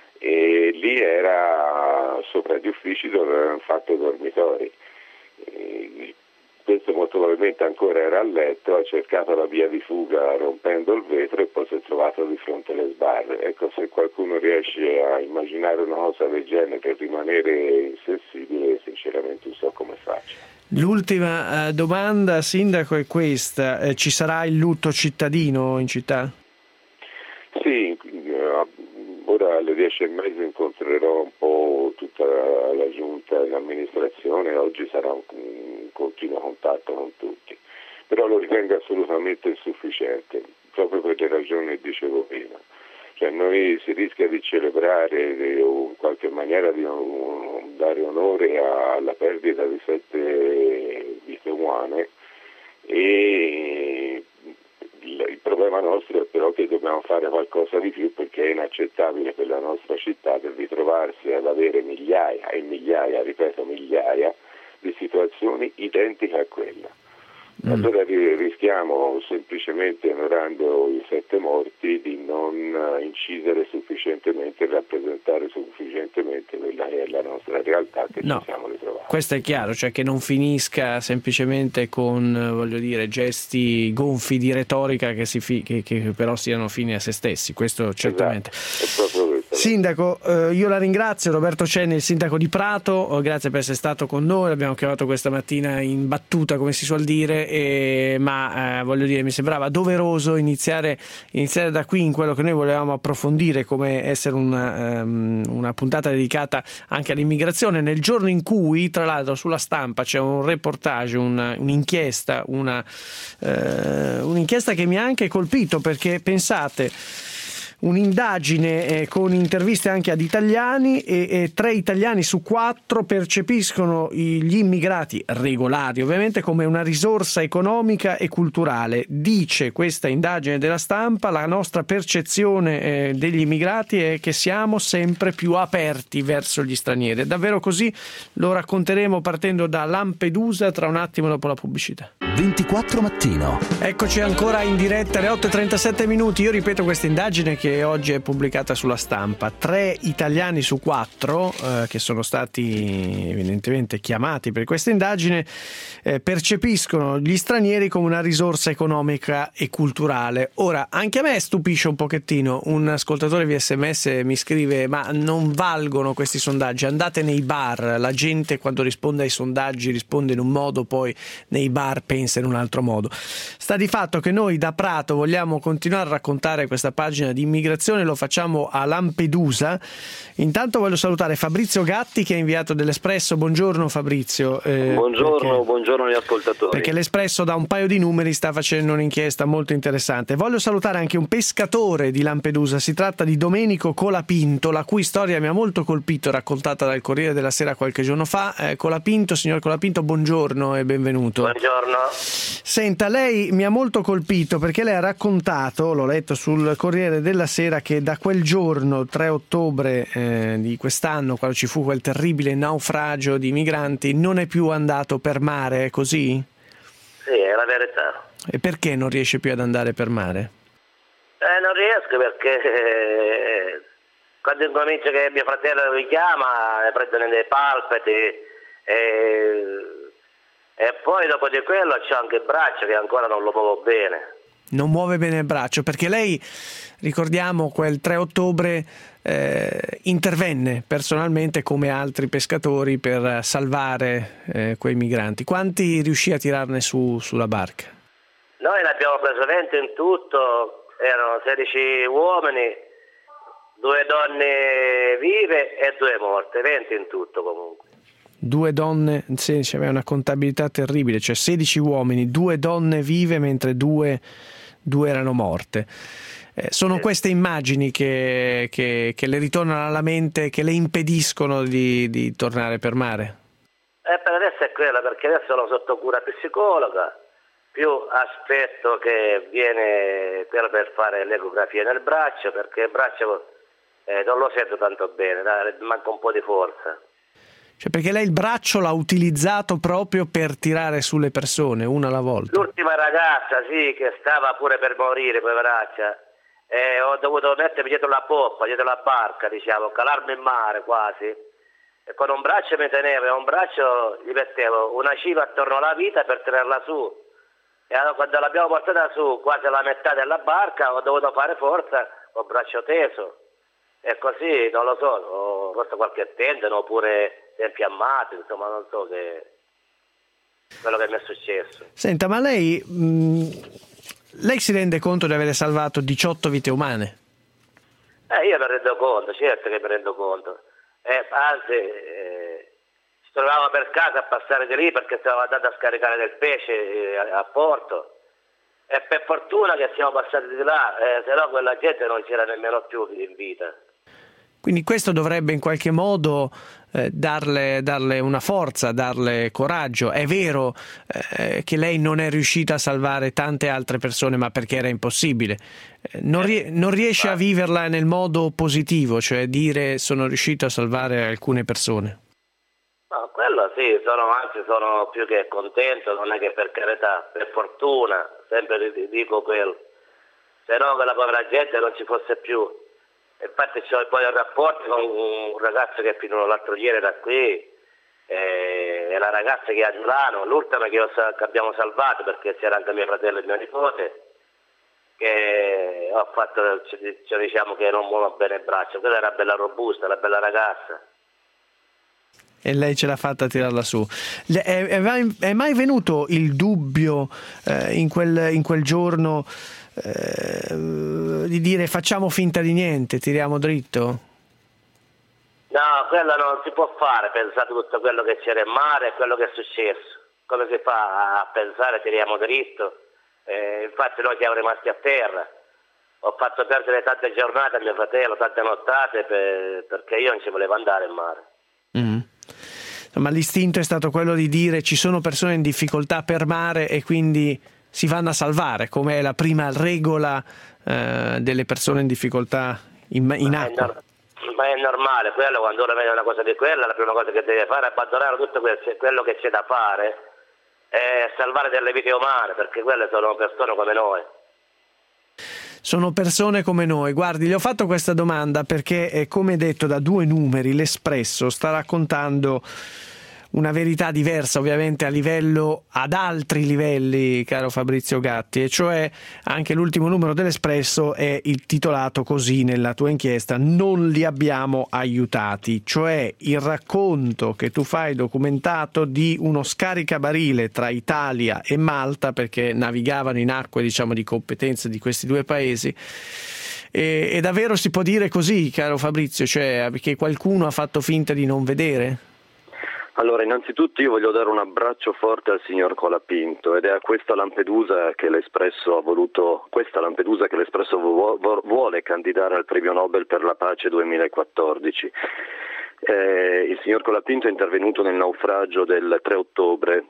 e lì era sopra gli uffici dove avevano fatto dormitori. E questo molto probabilmente ancora era a letto, ha cercato la via di fuga rompendo il vetro e poi si è trovato di fronte alle sbarre. Ecco, se qualcuno riesce a immaginare una cosa del genere per rimanere insensibile, sinceramente non so come faccia. L'ultima eh, domanda, Sindaco, è questa. Eh, ci sarà il lutto cittadino in città? Sì, ora alle dieci e mezza incontrerò un po' tutta la giunta e l'amministrazione, oggi sarà un, un continuo contatto con tutti, però lo ritengo assolutamente insufficiente, proprio per le ragioni che dicevo prima. Cioè noi si rischia di celebrare o in qualche maniera di um, dare onore alla perdita di sette vite umane e il problema nostro è però che dobbiamo fare qualcosa di più, perché è inaccettabile per la nostra città di ritrovarsi ad avere migliaia e migliaia, ripeto migliaia, di situazioni identiche a quella. Mm. Allora rischiamo, semplicemente onorando i sette morti, di non incidere sufficientemente e rappresentare sufficientemente quella che è la nostra realtà che no. ci siamo ritrovati. Questo è chiaro, cioè che non finisca semplicemente con, voglio dire, gesti gonfi di retorica che, si fi- che, che però siano fini a se stessi, questo certamente. Esatto, è proprio questo. Sindaco, eh, io la ringrazio, Roberto Cenni, il sindaco di Prato, oh, grazie per essere stato con noi, l'abbiamo chiamato questa mattina in battuta, come si suol dire, e, ma eh, voglio dire, mi sembrava doveroso iniziare, iniziare da qui in quello che noi volevamo approfondire, come essere una, um, una puntata dedicata anche all'immigrazione, nel giorno in cui, tra l'altro, sulla Stampa c'è un reportage, una, un'inchiesta, una, eh, un'inchiesta che mi ha anche colpito, perché pensate, un'indagine eh, con interviste anche ad italiani e, e tre italiani su quattro percepiscono gli immigrati regolari ovviamente come una risorsa economica e culturale. Dice questa indagine della Stampa, la nostra percezione eh, degli immigrati è che siamo sempre più aperti verso gli stranieri. È davvero così? Lo racconteremo partendo da Lampedusa tra un attimo dopo la pubblicità. ventiquattro Mattino. Eccoci ancora in diretta alle otto e trentasette minuti. Io ripeto questa indagine che oggi è pubblicata sulla Stampa. Tre italiani su quattro eh, che sono stati evidentemente chiamati per questa indagine eh, percepiscono gli stranieri come una risorsa economica e culturale. Ora, anche a me stupisce un pochettino. Un ascoltatore via sms mi scrive: ma non valgono questi sondaggi, andate nei bar, la gente quando risponde ai sondaggi risponde in un modo, poi nei bar pensa in un altro modo. Sta di fatto che noi da Prato vogliamo continuare a raccontare questa pagina di immigrazione, lo facciamo a Lampedusa. Intanto voglio salutare Fabrizio Gatti che ha inviato dell'Espresso. Buongiorno Fabrizio. Eh, buongiorno, perché, buongiorno agli ascoltatori. Perché l'Espresso da un paio di numeri sta facendo un'inchiesta molto interessante. Voglio salutare anche un pescatore di Lampedusa, si tratta di Domenico Colapinto, la cui storia mi ha molto colpito, raccontata dal Corriere della Sera qualche giorno fa. Eh, Colapinto, signor Colapinto, buongiorno e benvenuto. Buongiorno. Senta, lei mi ha molto colpito perché lei ha raccontato, l'ho letto sul Corriere della Sera, che da quel giorno, tre ottobre eh, di quest'anno, quando ci fu quel terribile naufragio di migranti, non è più andato per mare, è così? Sì, è la verità. E perché non riesce più ad andare per mare? Eh, non riesco perché eh, quando incomincio che mio fratello mi chiama, ne prendono dei palpiti e... E poi dopo di quello c'è anche il braccio che ancora non lo muovo bene. Non muove bene il braccio, perché lei, ricordiamo, quel tre ottobre eh, intervenne personalmente come altri pescatori per salvare eh, quei migranti. Quanti riuscì a tirarne su sulla barca? Noi ne abbiamo preso venti in tutto, erano sedici uomini, due donne vive e due morte, venti in tutto comunque. Due donne, sì, c'era una contabilità terribile, cioè sedici uomini, due donne vive mentre due, due erano morte. Eh, sono sì. Queste immagini che, che, che le ritornano alla mente, che le impediscono di, di tornare per mare? Eh, per adesso è quella, perché adesso sono sotto cura psicologa, più aspetto che viene quello per fare l'ecografia nel braccio, perché il braccio eh, non lo sento tanto bene, manca un po' di forza. Cioè, perché lei il braccio l'ha utilizzato proprio per tirare sulle persone, una alla volta. L'ultima ragazza, sì, che stava pure per morire, poveraccia, e ho dovuto mettermi dietro la poppa, dietro la barca, diciamo, calarmi in mare quasi, e con un braccio mi tenevo e un braccio gli mettevo una civa attorno alla vita per tenerla su. E allora quando l'abbiamo portata su quasi alla metà della barca ho dovuto fare forza col braccio teso. E così, non lo so, ho rotto qualche tendine oppure si è infiammato, insomma non so che quello che mi è successo. Senta, ma lei mh, lei si rende conto di aver salvato diciotto vite umane? Eh, io mi rendo conto, certo che mi rendo conto. Eh, anzi, eh, ci trovavamo per casa a passare di lì perché stavamo andando a scaricare del pesce eh, a, a porto. E per fortuna che siamo passati di là, eh, se no quella gente non c'era nemmeno più in vita. Quindi questo dovrebbe in qualche modo eh, darle, darle una forza, darle coraggio. È vero eh, che lei non è riuscita a salvare tante altre persone, ma perché era impossibile. Eh, non, rie- non riesce a viverla nel modo positivo, cioè dire sono riuscito a salvare alcune persone. No, quello sì, sono, anzi sono più che contento, non è che per carità, per fortuna, sempre dico quello. Se no quella povera gente non ci fosse più. Infatti c'ho poi un rapporto con un ragazzo che fino all'altro ieri era qui e la ragazza che è a Giulano, l'ultima che, ho, che abbiamo salvato perché c'era anche mio fratello e mio nipote, che ho fatto, cioè, diciamo che non muovo bene il braccio, quella era bella robusta, la bella ragazza. E lei ce l'ha fatta tirarla su. È, è, è mai venuto il dubbio eh, in, quel, in quel giorno eh, di dire facciamo finta di niente, tiriamo dritto? No, quello non si può fare, pensate tutto quello che c'era in mare e quello che è successo. Come si fa a pensare tiriamo dritto? Eh, infatti noi siamo rimasti a terra. Ho fatto perdere tante giornate a mio fratello, tante nottate per, perché io non ci volevo andare in mare. Mm. Ma l'istinto è stato quello di dire ci sono persone in difficoltà per mare e quindi si vanno a salvare, come è la prima regola eh, delle persone in difficoltà in, in ma acqua. È nor- ma è normale, quello quando uno vede una cosa di quella, la prima cosa che deve fare è abbandonare tutto quel, quello che c'è da fare e salvare delle vite umane, perché quelle sono persone come noi. Sono persone come noi. Guardi, gli ho fatto questa domanda perché, eh, come detto da due numeri, l'Espresso sta raccontando una verità diversa, ovviamente a livello, ad altri livelli, caro Fabrizio Gatti, e cioè anche l'ultimo numero dell'Espresso è il titolato così nella tua inchiesta: non li abbiamo aiutati, cioè il racconto che tu fai documentato di uno scaricabarile tra Italia e Malta, perché navigavano in acque, diciamo, di competenza di questi due paesi. E, e davvero si può dire così, caro Fabrizio, cioè che qualcuno ha fatto finta di non vedere? Allora, innanzitutto io voglio dare un abbraccio forte al signor Colapinto, ed è a questa Lampedusa che l'Espresso ha voluto, questa Lampedusa che l'Espresso vuole candidare al premio Nobel per la pace duemilaquattordici. Eh, il signor Colapinto è intervenuto nel naufragio del tre ottobre,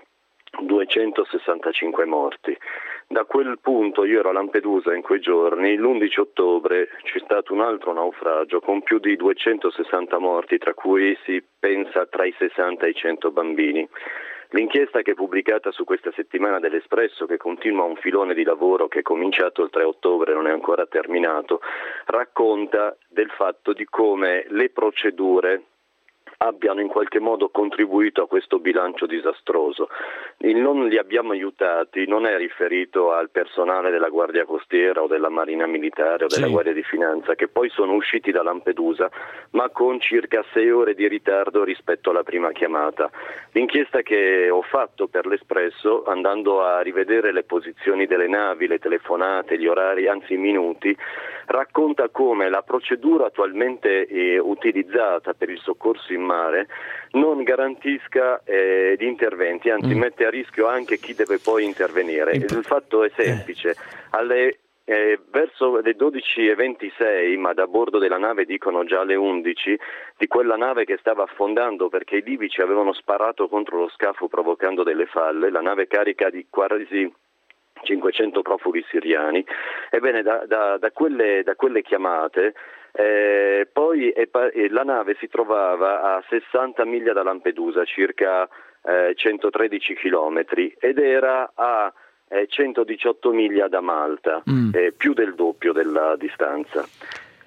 duecentosessantacinque morti. Da quel punto io ero a Lampedusa in quei giorni. L'undici ottobre c'è stato un altro naufragio con più di duecentosessanta morti, tra cui si pensa tra i sessanta e i cento bambini. L'inchiesta che è pubblicata su questa settimana dell'Espresso, che continua un filone di lavoro che è cominciato il tre ottobre e non è ancora terminato, racconta del fatto di come le procedure abbiano in qualche modo contribuito a questo bilancio disastroso. Il non li abbiamo aiutati non è riferito al personale della Guardia Costiera o della Marina Militare o della sì. Guardia di Finanza, che poi sono usciti da Lampedusa, ma con circa sei ore di ritardo rispetto alla prima chiamata. L'inchiesta che ho fatto per l'Espresso, andando a rivedere le posizioni delle navi, le telefonate, gli orari, anzi i minuti, racconta come la procedura attualmente eh, utilizzata per il soccorso in mare non garantisca eh, gli interventi, anzi mm. mette a rischio anche chi deve poi intervenire. Il fatto è semplice: alle eh, verso le dodici e ventisei, ma da bordo della nave dicono già alle undici, di quella nave che stava affondando perché i libici avevano sparato contro lo scafo provocando delle falle, la nave carica di quasi cinquecento profughi siriani. Ebbene, da, da, da, quelle, da quelle chiamate eh, poi è, la nave si trovava a sessanta miglia da Lampedusa, circa eh, centotredici chilometri, ed era a eh, centodiciotto miglia da Malta, mm. eh, più del doppio della distanza.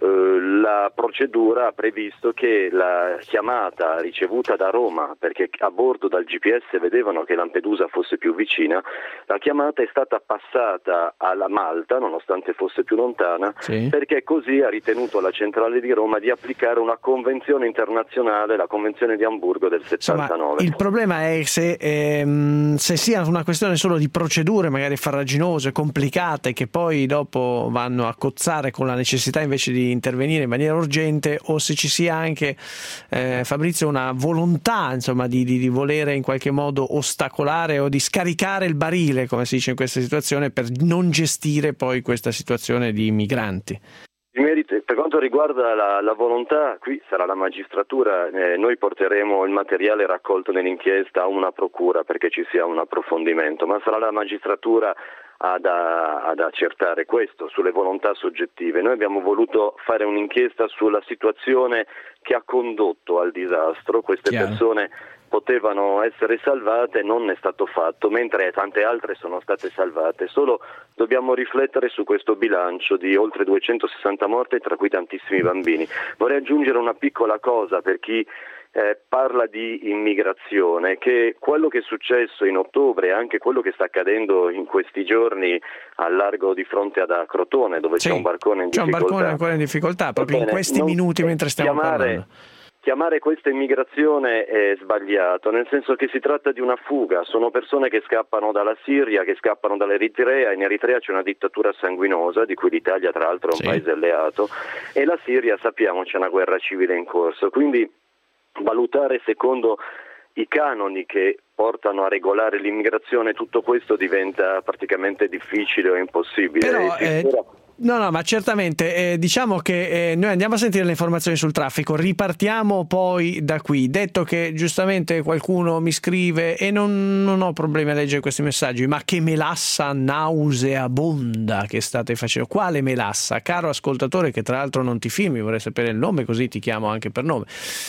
la procedura ha previsto che la chiamata ricevuta da Roma, perché a bordo dal G P S vedevano che Lampedusa fosse più vicina, la chiamata è stata passata alla Malta, nonostante fosse più lontana, sì. perché così ha ritenuto la centrale di Roma di applicare una convenzione internazionale, la Convenzione di Amburgo del settantanove. Insomma, il problema è se, ehm, se sia una questione solo di procedure magari farraginose, complicate, che poi dopo vanno a cozzare con la necessità invece di intervenire in maniera urgente, o se ci sia anche, eh, Fabrizio, una volontà insomma di, di, di volere in qualche modo ostacolare o di scaricare il barile, come si dice in questa situazione, per non gestire poi questa situazione di migranti. Per quanto riguarda la, la volontà, qui sarà la magistratura, eh, noi porteremo il materiale raccolto nell'inchiesta a una procura perché ci sia un approfondimento, ma sarà la magistratura ad, ad accertare questo, sulle volontà soggettive. Noi abbiamo voluto fare un'inchiesta sulla situazione che ha condotto al disastro. Queste Chiaro. persone potevano essere salvate, non è stato fatto, mentre tante altre sono state salvate. Solo dobbiamo riflettere su questo bilancio di oltre duecentosessanta morti, tra cui tantissimi bambini. Vorrei aggiungere una piccola cosa per chi eh, parla di immigrazione, che quello che è successo in ottobre e anche quello che sta accadendo in questi giorni al largo di fronte ad Crotone, dove sì, c'è un barcone in c'è difficoltà. C'è un barcone ancora in difficoltà, proprio Bene, in questi minuti mentre stiamo chiamare, parlando. Chiamare questa immigrazione è sbagliato, nel senso che si tratta di una fuga, sono persone che scappano dalla Siria, che scappano dall'Eritrea. In Eritrea c'è una dittatura sanguinosa, di cui l'Italia tra l'altro è un sì. paese alleato, e la Siria, sappiamo, c'è una guerra civile in corso, quindi valutare secondo i canoni che portano a regolare l'immigrazione, tutto questo diventa praticamente difficile o impossibile. Però, eh... No, no, ma certamente, eh, diciamo che eh, noi andiamo a sentire le informazioni sul traffico, ripartiamo poi da qui. Detto che giustamente qualcuno mi scrive, e non, non ho problemi a leggere questi messaggi, ma che melassa nauseabonda che state facendo. Quale melassa? Caro ascoltatore, che tra l'altro non ti filmi, vorrei sapere il nome, così ti chiamo anche per nome.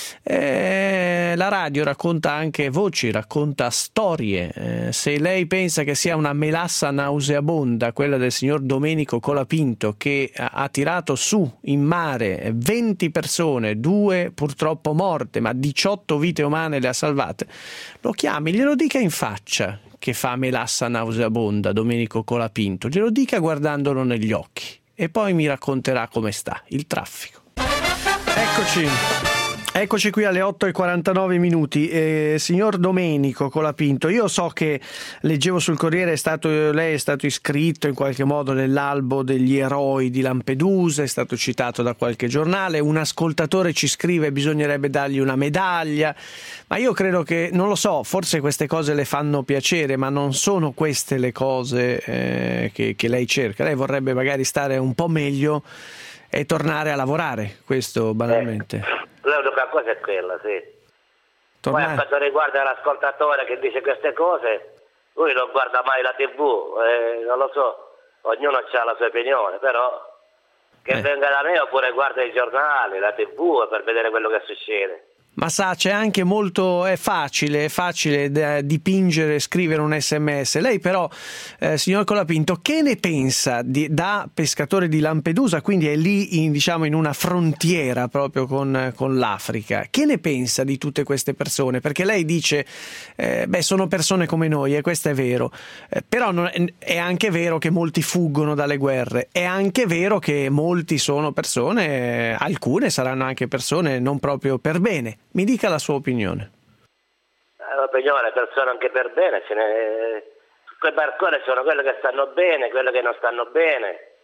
Eh, la radio racconta anche voci, racconta storie. Eh, se lei pensa che sia una melassa nauseabonda quella del signor Domenico Colapinto, che ha tirato su in mare venti persone, due purtroppo morte, ma diciotto vite umane le ha salvate, lo chiami, glielo dica in faccia che fa melassa nauseabonda Domenico Colapinto, glielo dica guardandolo negli occhi, e poi mi racconterà come sta il traffico. Eccoci. Eccoci qui alle otto e quarantanove minuti. Eh, signor Domenico Colapinto, io so che leggevo sul Corriere, è stato, lei è stato iscritto in qualche modo nell'albo degli eroi di Lampedusa, è stato citato da qualche giornale, un ascoltatore ci scrive bisognerebbe dargli una medaglia, ma io credo che, non lo so, forse queste cose le fanno piacere, ma non sono queste le cose eh, che, che lei cerca. Lei vorrebbe magari stare un po' meglio e tornare a lavorare, questo banalmente. Eh. L'unica cosa è quella, sì. Tornare. Poi a quanto riguarda l'ascoltatore che dice queste cose, lui non guarda mai la tivù, eh, non lo so, ognuno ha la sua opinione, però che eh. venga da me oppure guarda i giornali, la tivù, per vedere quello che succede. Ma sa, c'è anche molto, è facile, è facile da dipingere, scrivere un sms. Lei però, eh, signor Colapinto, che ne pensa di, da pescatore di Lampedusa, quindi è lì in, diciamo, in una frontiera proprio con, con l'Africa, che ne pensa di tutte queste persone? Perché lei dice, eh, beh, sono persone come noi, e questo è vero, eh, però non è, è anche vero che molti fuggono dalle guerre, è anche vero che molti sono persone, alcune saranno anche persone non proprio per bene. Mi dica la sua opinione. L'opinione, persone anche per bene, ce ne... quei barconi sono quelli che stanno bene, quelli che non stanno bene,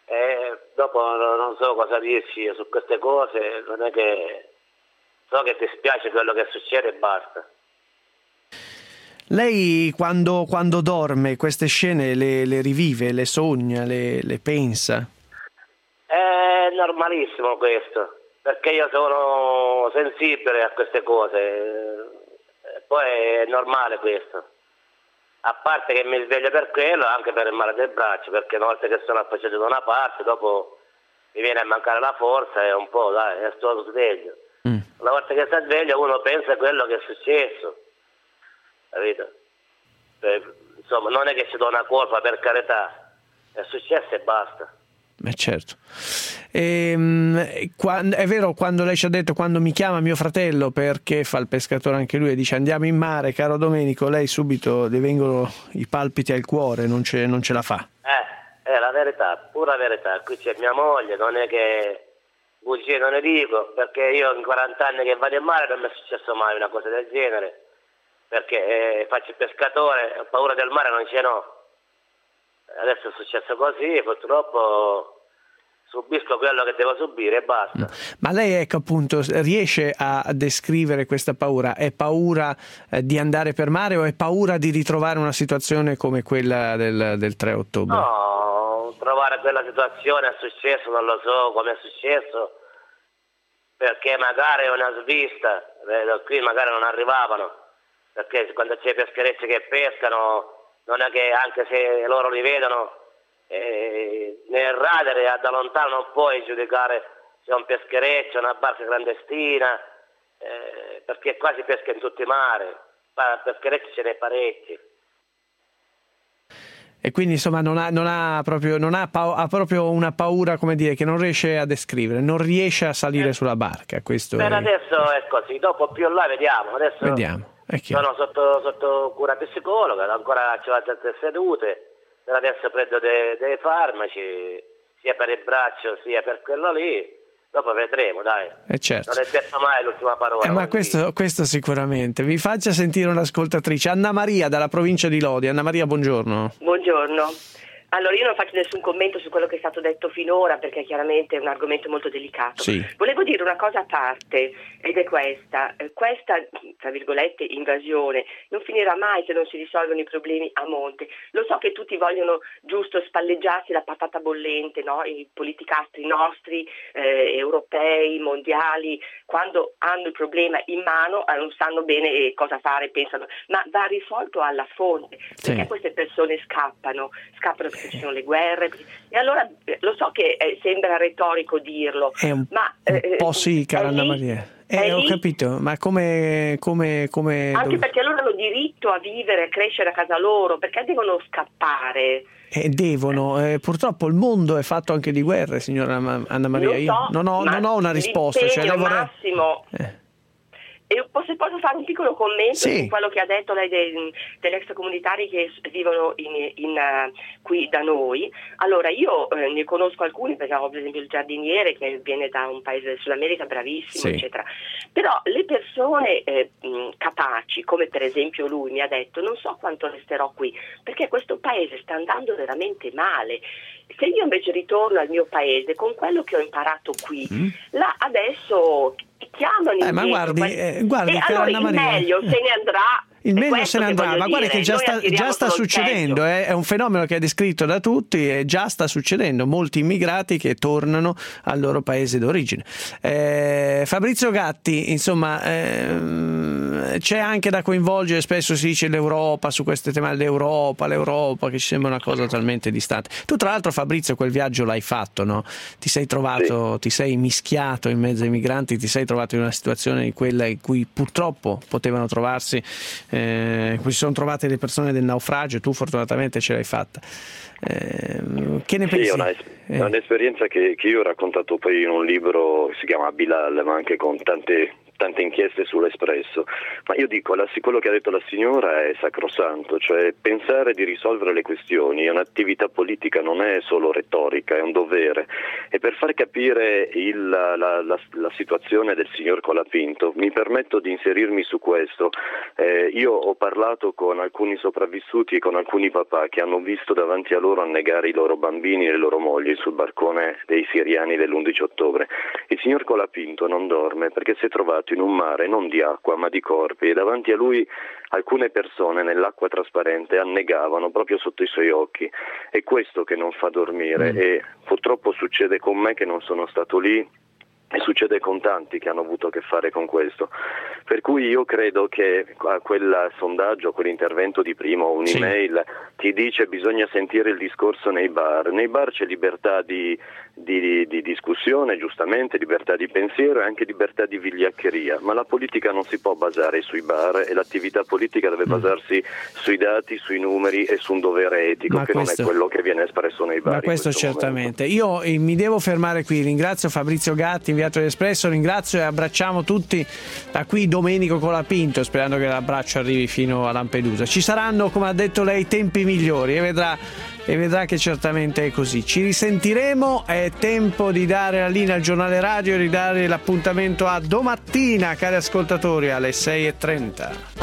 e dopo non so cosa dirci su queste cose, non è che so che ti spiace quello che succede e basta. Lei quando, quando dorme queste scene le, le rivive, le sogna, le, le pensa? È normalissimo questo, perché io sono sensibile a queste cose, poi è normale questo, a parte che mi sveglio per quello, anche per il male del braccio, perché una volta che sono affacciato da una parte, dopo mi viene a mancare la forza e un po', dai, sto sveglio. Mm. Una volta che sta sveglio uno pensa a quello che è successo, capito? Eh, insomma, non è che ci do una colpa, per carità, è successo e basta. Eh certo. E, quando, è vero, quando lei ci ha detto, quando mi chiama mio fratello perché fa il pescatore anche lui e dice andiamo in mare caro Domenico, lei subito le vengono i palpiti al cuore, non ce, non ce la fa. Eh, è la verità, pura verità. Qui c'è mia moglie, non è che bugie non ne dico, perché io in quaranta anni che vado in mare non mi è successo mai una cosa del genere, perché eh, faccio il pescatore, ho paura del mare, non ce n'ho. Adesso è successo così, purtroppo subisco quello che devo subire e basta. Ma lei, ecco, appunto, riesce a descrivere questa paura? È paura eh, di andare per mare o è paura di ritrovare una situazione come quella del, del tre ottobre? No, trovare quella situazione è successo, non lo so come è successo, perché magari è una svista, vedo qui magari non arrivavano, perché quando c'è i pescherecci che pescano, non è che anche se loro li vedono eh, nel radar da lontano non puoi giudicare se è un peschereccio, una barca clandestina, eh, perché qua si pesca in tutti i mari, pescherecci ce n'è parecchi. E quindi insomma non ha, non ha proprio, non ha, pa- ha proprio una paura, come dire, che non riesce a descrivere, non riesce a salire eh. sulla barca. Questo per è... adesso è così, dopo più là vediamo. Adesso vediamo. Sono sotto, sotto cura psicologa, ancora c'ho altre sedute, per adesso prendo dei, dei farmaci, sia per il braccio sia per quello lì, dopo vedremo, dai. Eh certo. Non è detto mai l'ultima parola. Eh, ma questo, questo sicuramente. Vi faccia sentire un'ascoltatrice, Anna Maria dalla provincia di Lodi. Anna Maria, buongiorno. Buongiorno. Allora, io non faccio nessun commento su quello che è stato detto finora, perché chiaramente è un argomento molto delicato. Sì. Volevo dire una cosa a parte, ed è questa. Questa, tra virgolette, invasione non finirà mai se non si risolvono i problemi a monte. Lo so che tutti vogliono giusto spalleggiarsi la patata bollente, no? I politicastri nostri, eh, europei, mondiali, quando hanno il problema in mano eh, non sanno bene cosa fare, pensano, ma va risolto alla fonte, perché sì. queste persone scappano, scappano perché ci sono le guerre, e allora lo so che eh, sembra retorico dirlo, è un, ma un eh, po' sì, cara Anna Maria. Eh, ho capito, ma come, come, come anche dov... perché loro hanno diritto a vivere, a crescere a casa loro, perché devono scappare? Eh, devono, eh, purtroppo il mondo è fatto anche di guerre, signora Anna Maria. Non so, Io non ho, non ho una risposta. Cioè, lei vorrei... Massimo. Eh. E posso, posso fare un piccolo commento sì. su quello che ha detto lei dei, degli extracomunitari che vivono in, in, uh, qui da noi. Allora, io eh, ne conosco alcuni, perché ho per esempio il giardiniere che viene da un paese del Sud America, bravissimo, sì. eccetera. Però le persone eh, mh, capaci, come per esempio lui mi ha detto, non so quanto resterò qui, perché questo paese sta andando veramente male. Se io invece ritorno al mio paese con quello che ho imparato qui, mm. là adesso chiamano eh, ma guardi, eh, guardi e allora il Maria. meglio se ne andrà. Il meglio se ne andrà, ma guarda che già sta, già sta succedendo, eh? È un fenomeno che è descritto da tutti e già sta succedendo, molti immigrati che tornano al loro paese d'origine. Eh, Fabrizio Gatti, insomma, ehm, c'è anche da coinvolgere, spesso si dice l'Europa, su queste tematiche, l'Europa, l'Europa, che ci sembra una cosa talmente distante. Tu tra l'altro, Fabrizio, quel viaggio l'hai fatto, no? Ti sei trovato, sì. ti sei mischiato in mezzo ai migranti, ti sei trovato in una situazione di quella in cui purtroppo potevano trovarsi, eh, in cui si sono trovate le persone del naufragio, tu fortunatamente ce l'hai fatta. Eh, che ne pensi? Sì, è, una, è un'esperienza che, che io ho raccontato poi in un libro che si chiama Bilal, ma anche con tante tante inchieste sull'Espresso, ma io dico, la, quello che ha detto la signora è sacrosanto, cioè pensare di risolvere le questioni è un'attività politica, non è solo retorica, è un dovere, e per far capire il, la, la, la, la situazione del signor Colapinto mi permetto di inserirmi su questo. Eh, io ho parlato con alcuni sopravvissuti e con alcuni papà che hanno visto davanti a loro annegare i loro bambini e le loro mogli sul barcone dei siriani dell'undici ottobre. Il signor Colapinto non dorme perché si è trovato in un mare non di acqua ma di corpi, e davanti a lui alcune persone nell'acqua trasparente annegavano proprio sotto i suoi occhi. È questo che non fa dormire, mm. e purtroppo succede con me che non sono stato lì, E succede con tanti che hanno avuto a che fare con questo. Per cui io credo che a quel sondaggio, quell'intervento di prima, un'email, sì, ti dice bisogna sentire il discorso nei bar. Nei bar c'è libertà di, di, di discussione, giustamente, libertà di pensiero e anche libertà di vigliaccheria, ma la politica non si può basare sui bar e l'attività politica deve basarsi sui dati, sui numeri e su un dovere etico, ma che questo... non è quello che viene espresso nei bar. Ma questo, questo certamente. Momento. Io eh, mi devo fermare qui, ringrazio Fabrizio Gatti, inviato dell'Espresso, ringrazio e abbracciamo tutti da qui Domenico Colapinto, sperando che l'abbraccio arrivi fino a Lampedusa. Ci saranno, come ha detto lei, tempi migliori e vedrà, e vedrà che certamente è così. Ci risentiremo, è tempo di dare la linea al giornale radio e ridare l'appuntamento a domattina, cari ascoltatori, alle sei e trenta.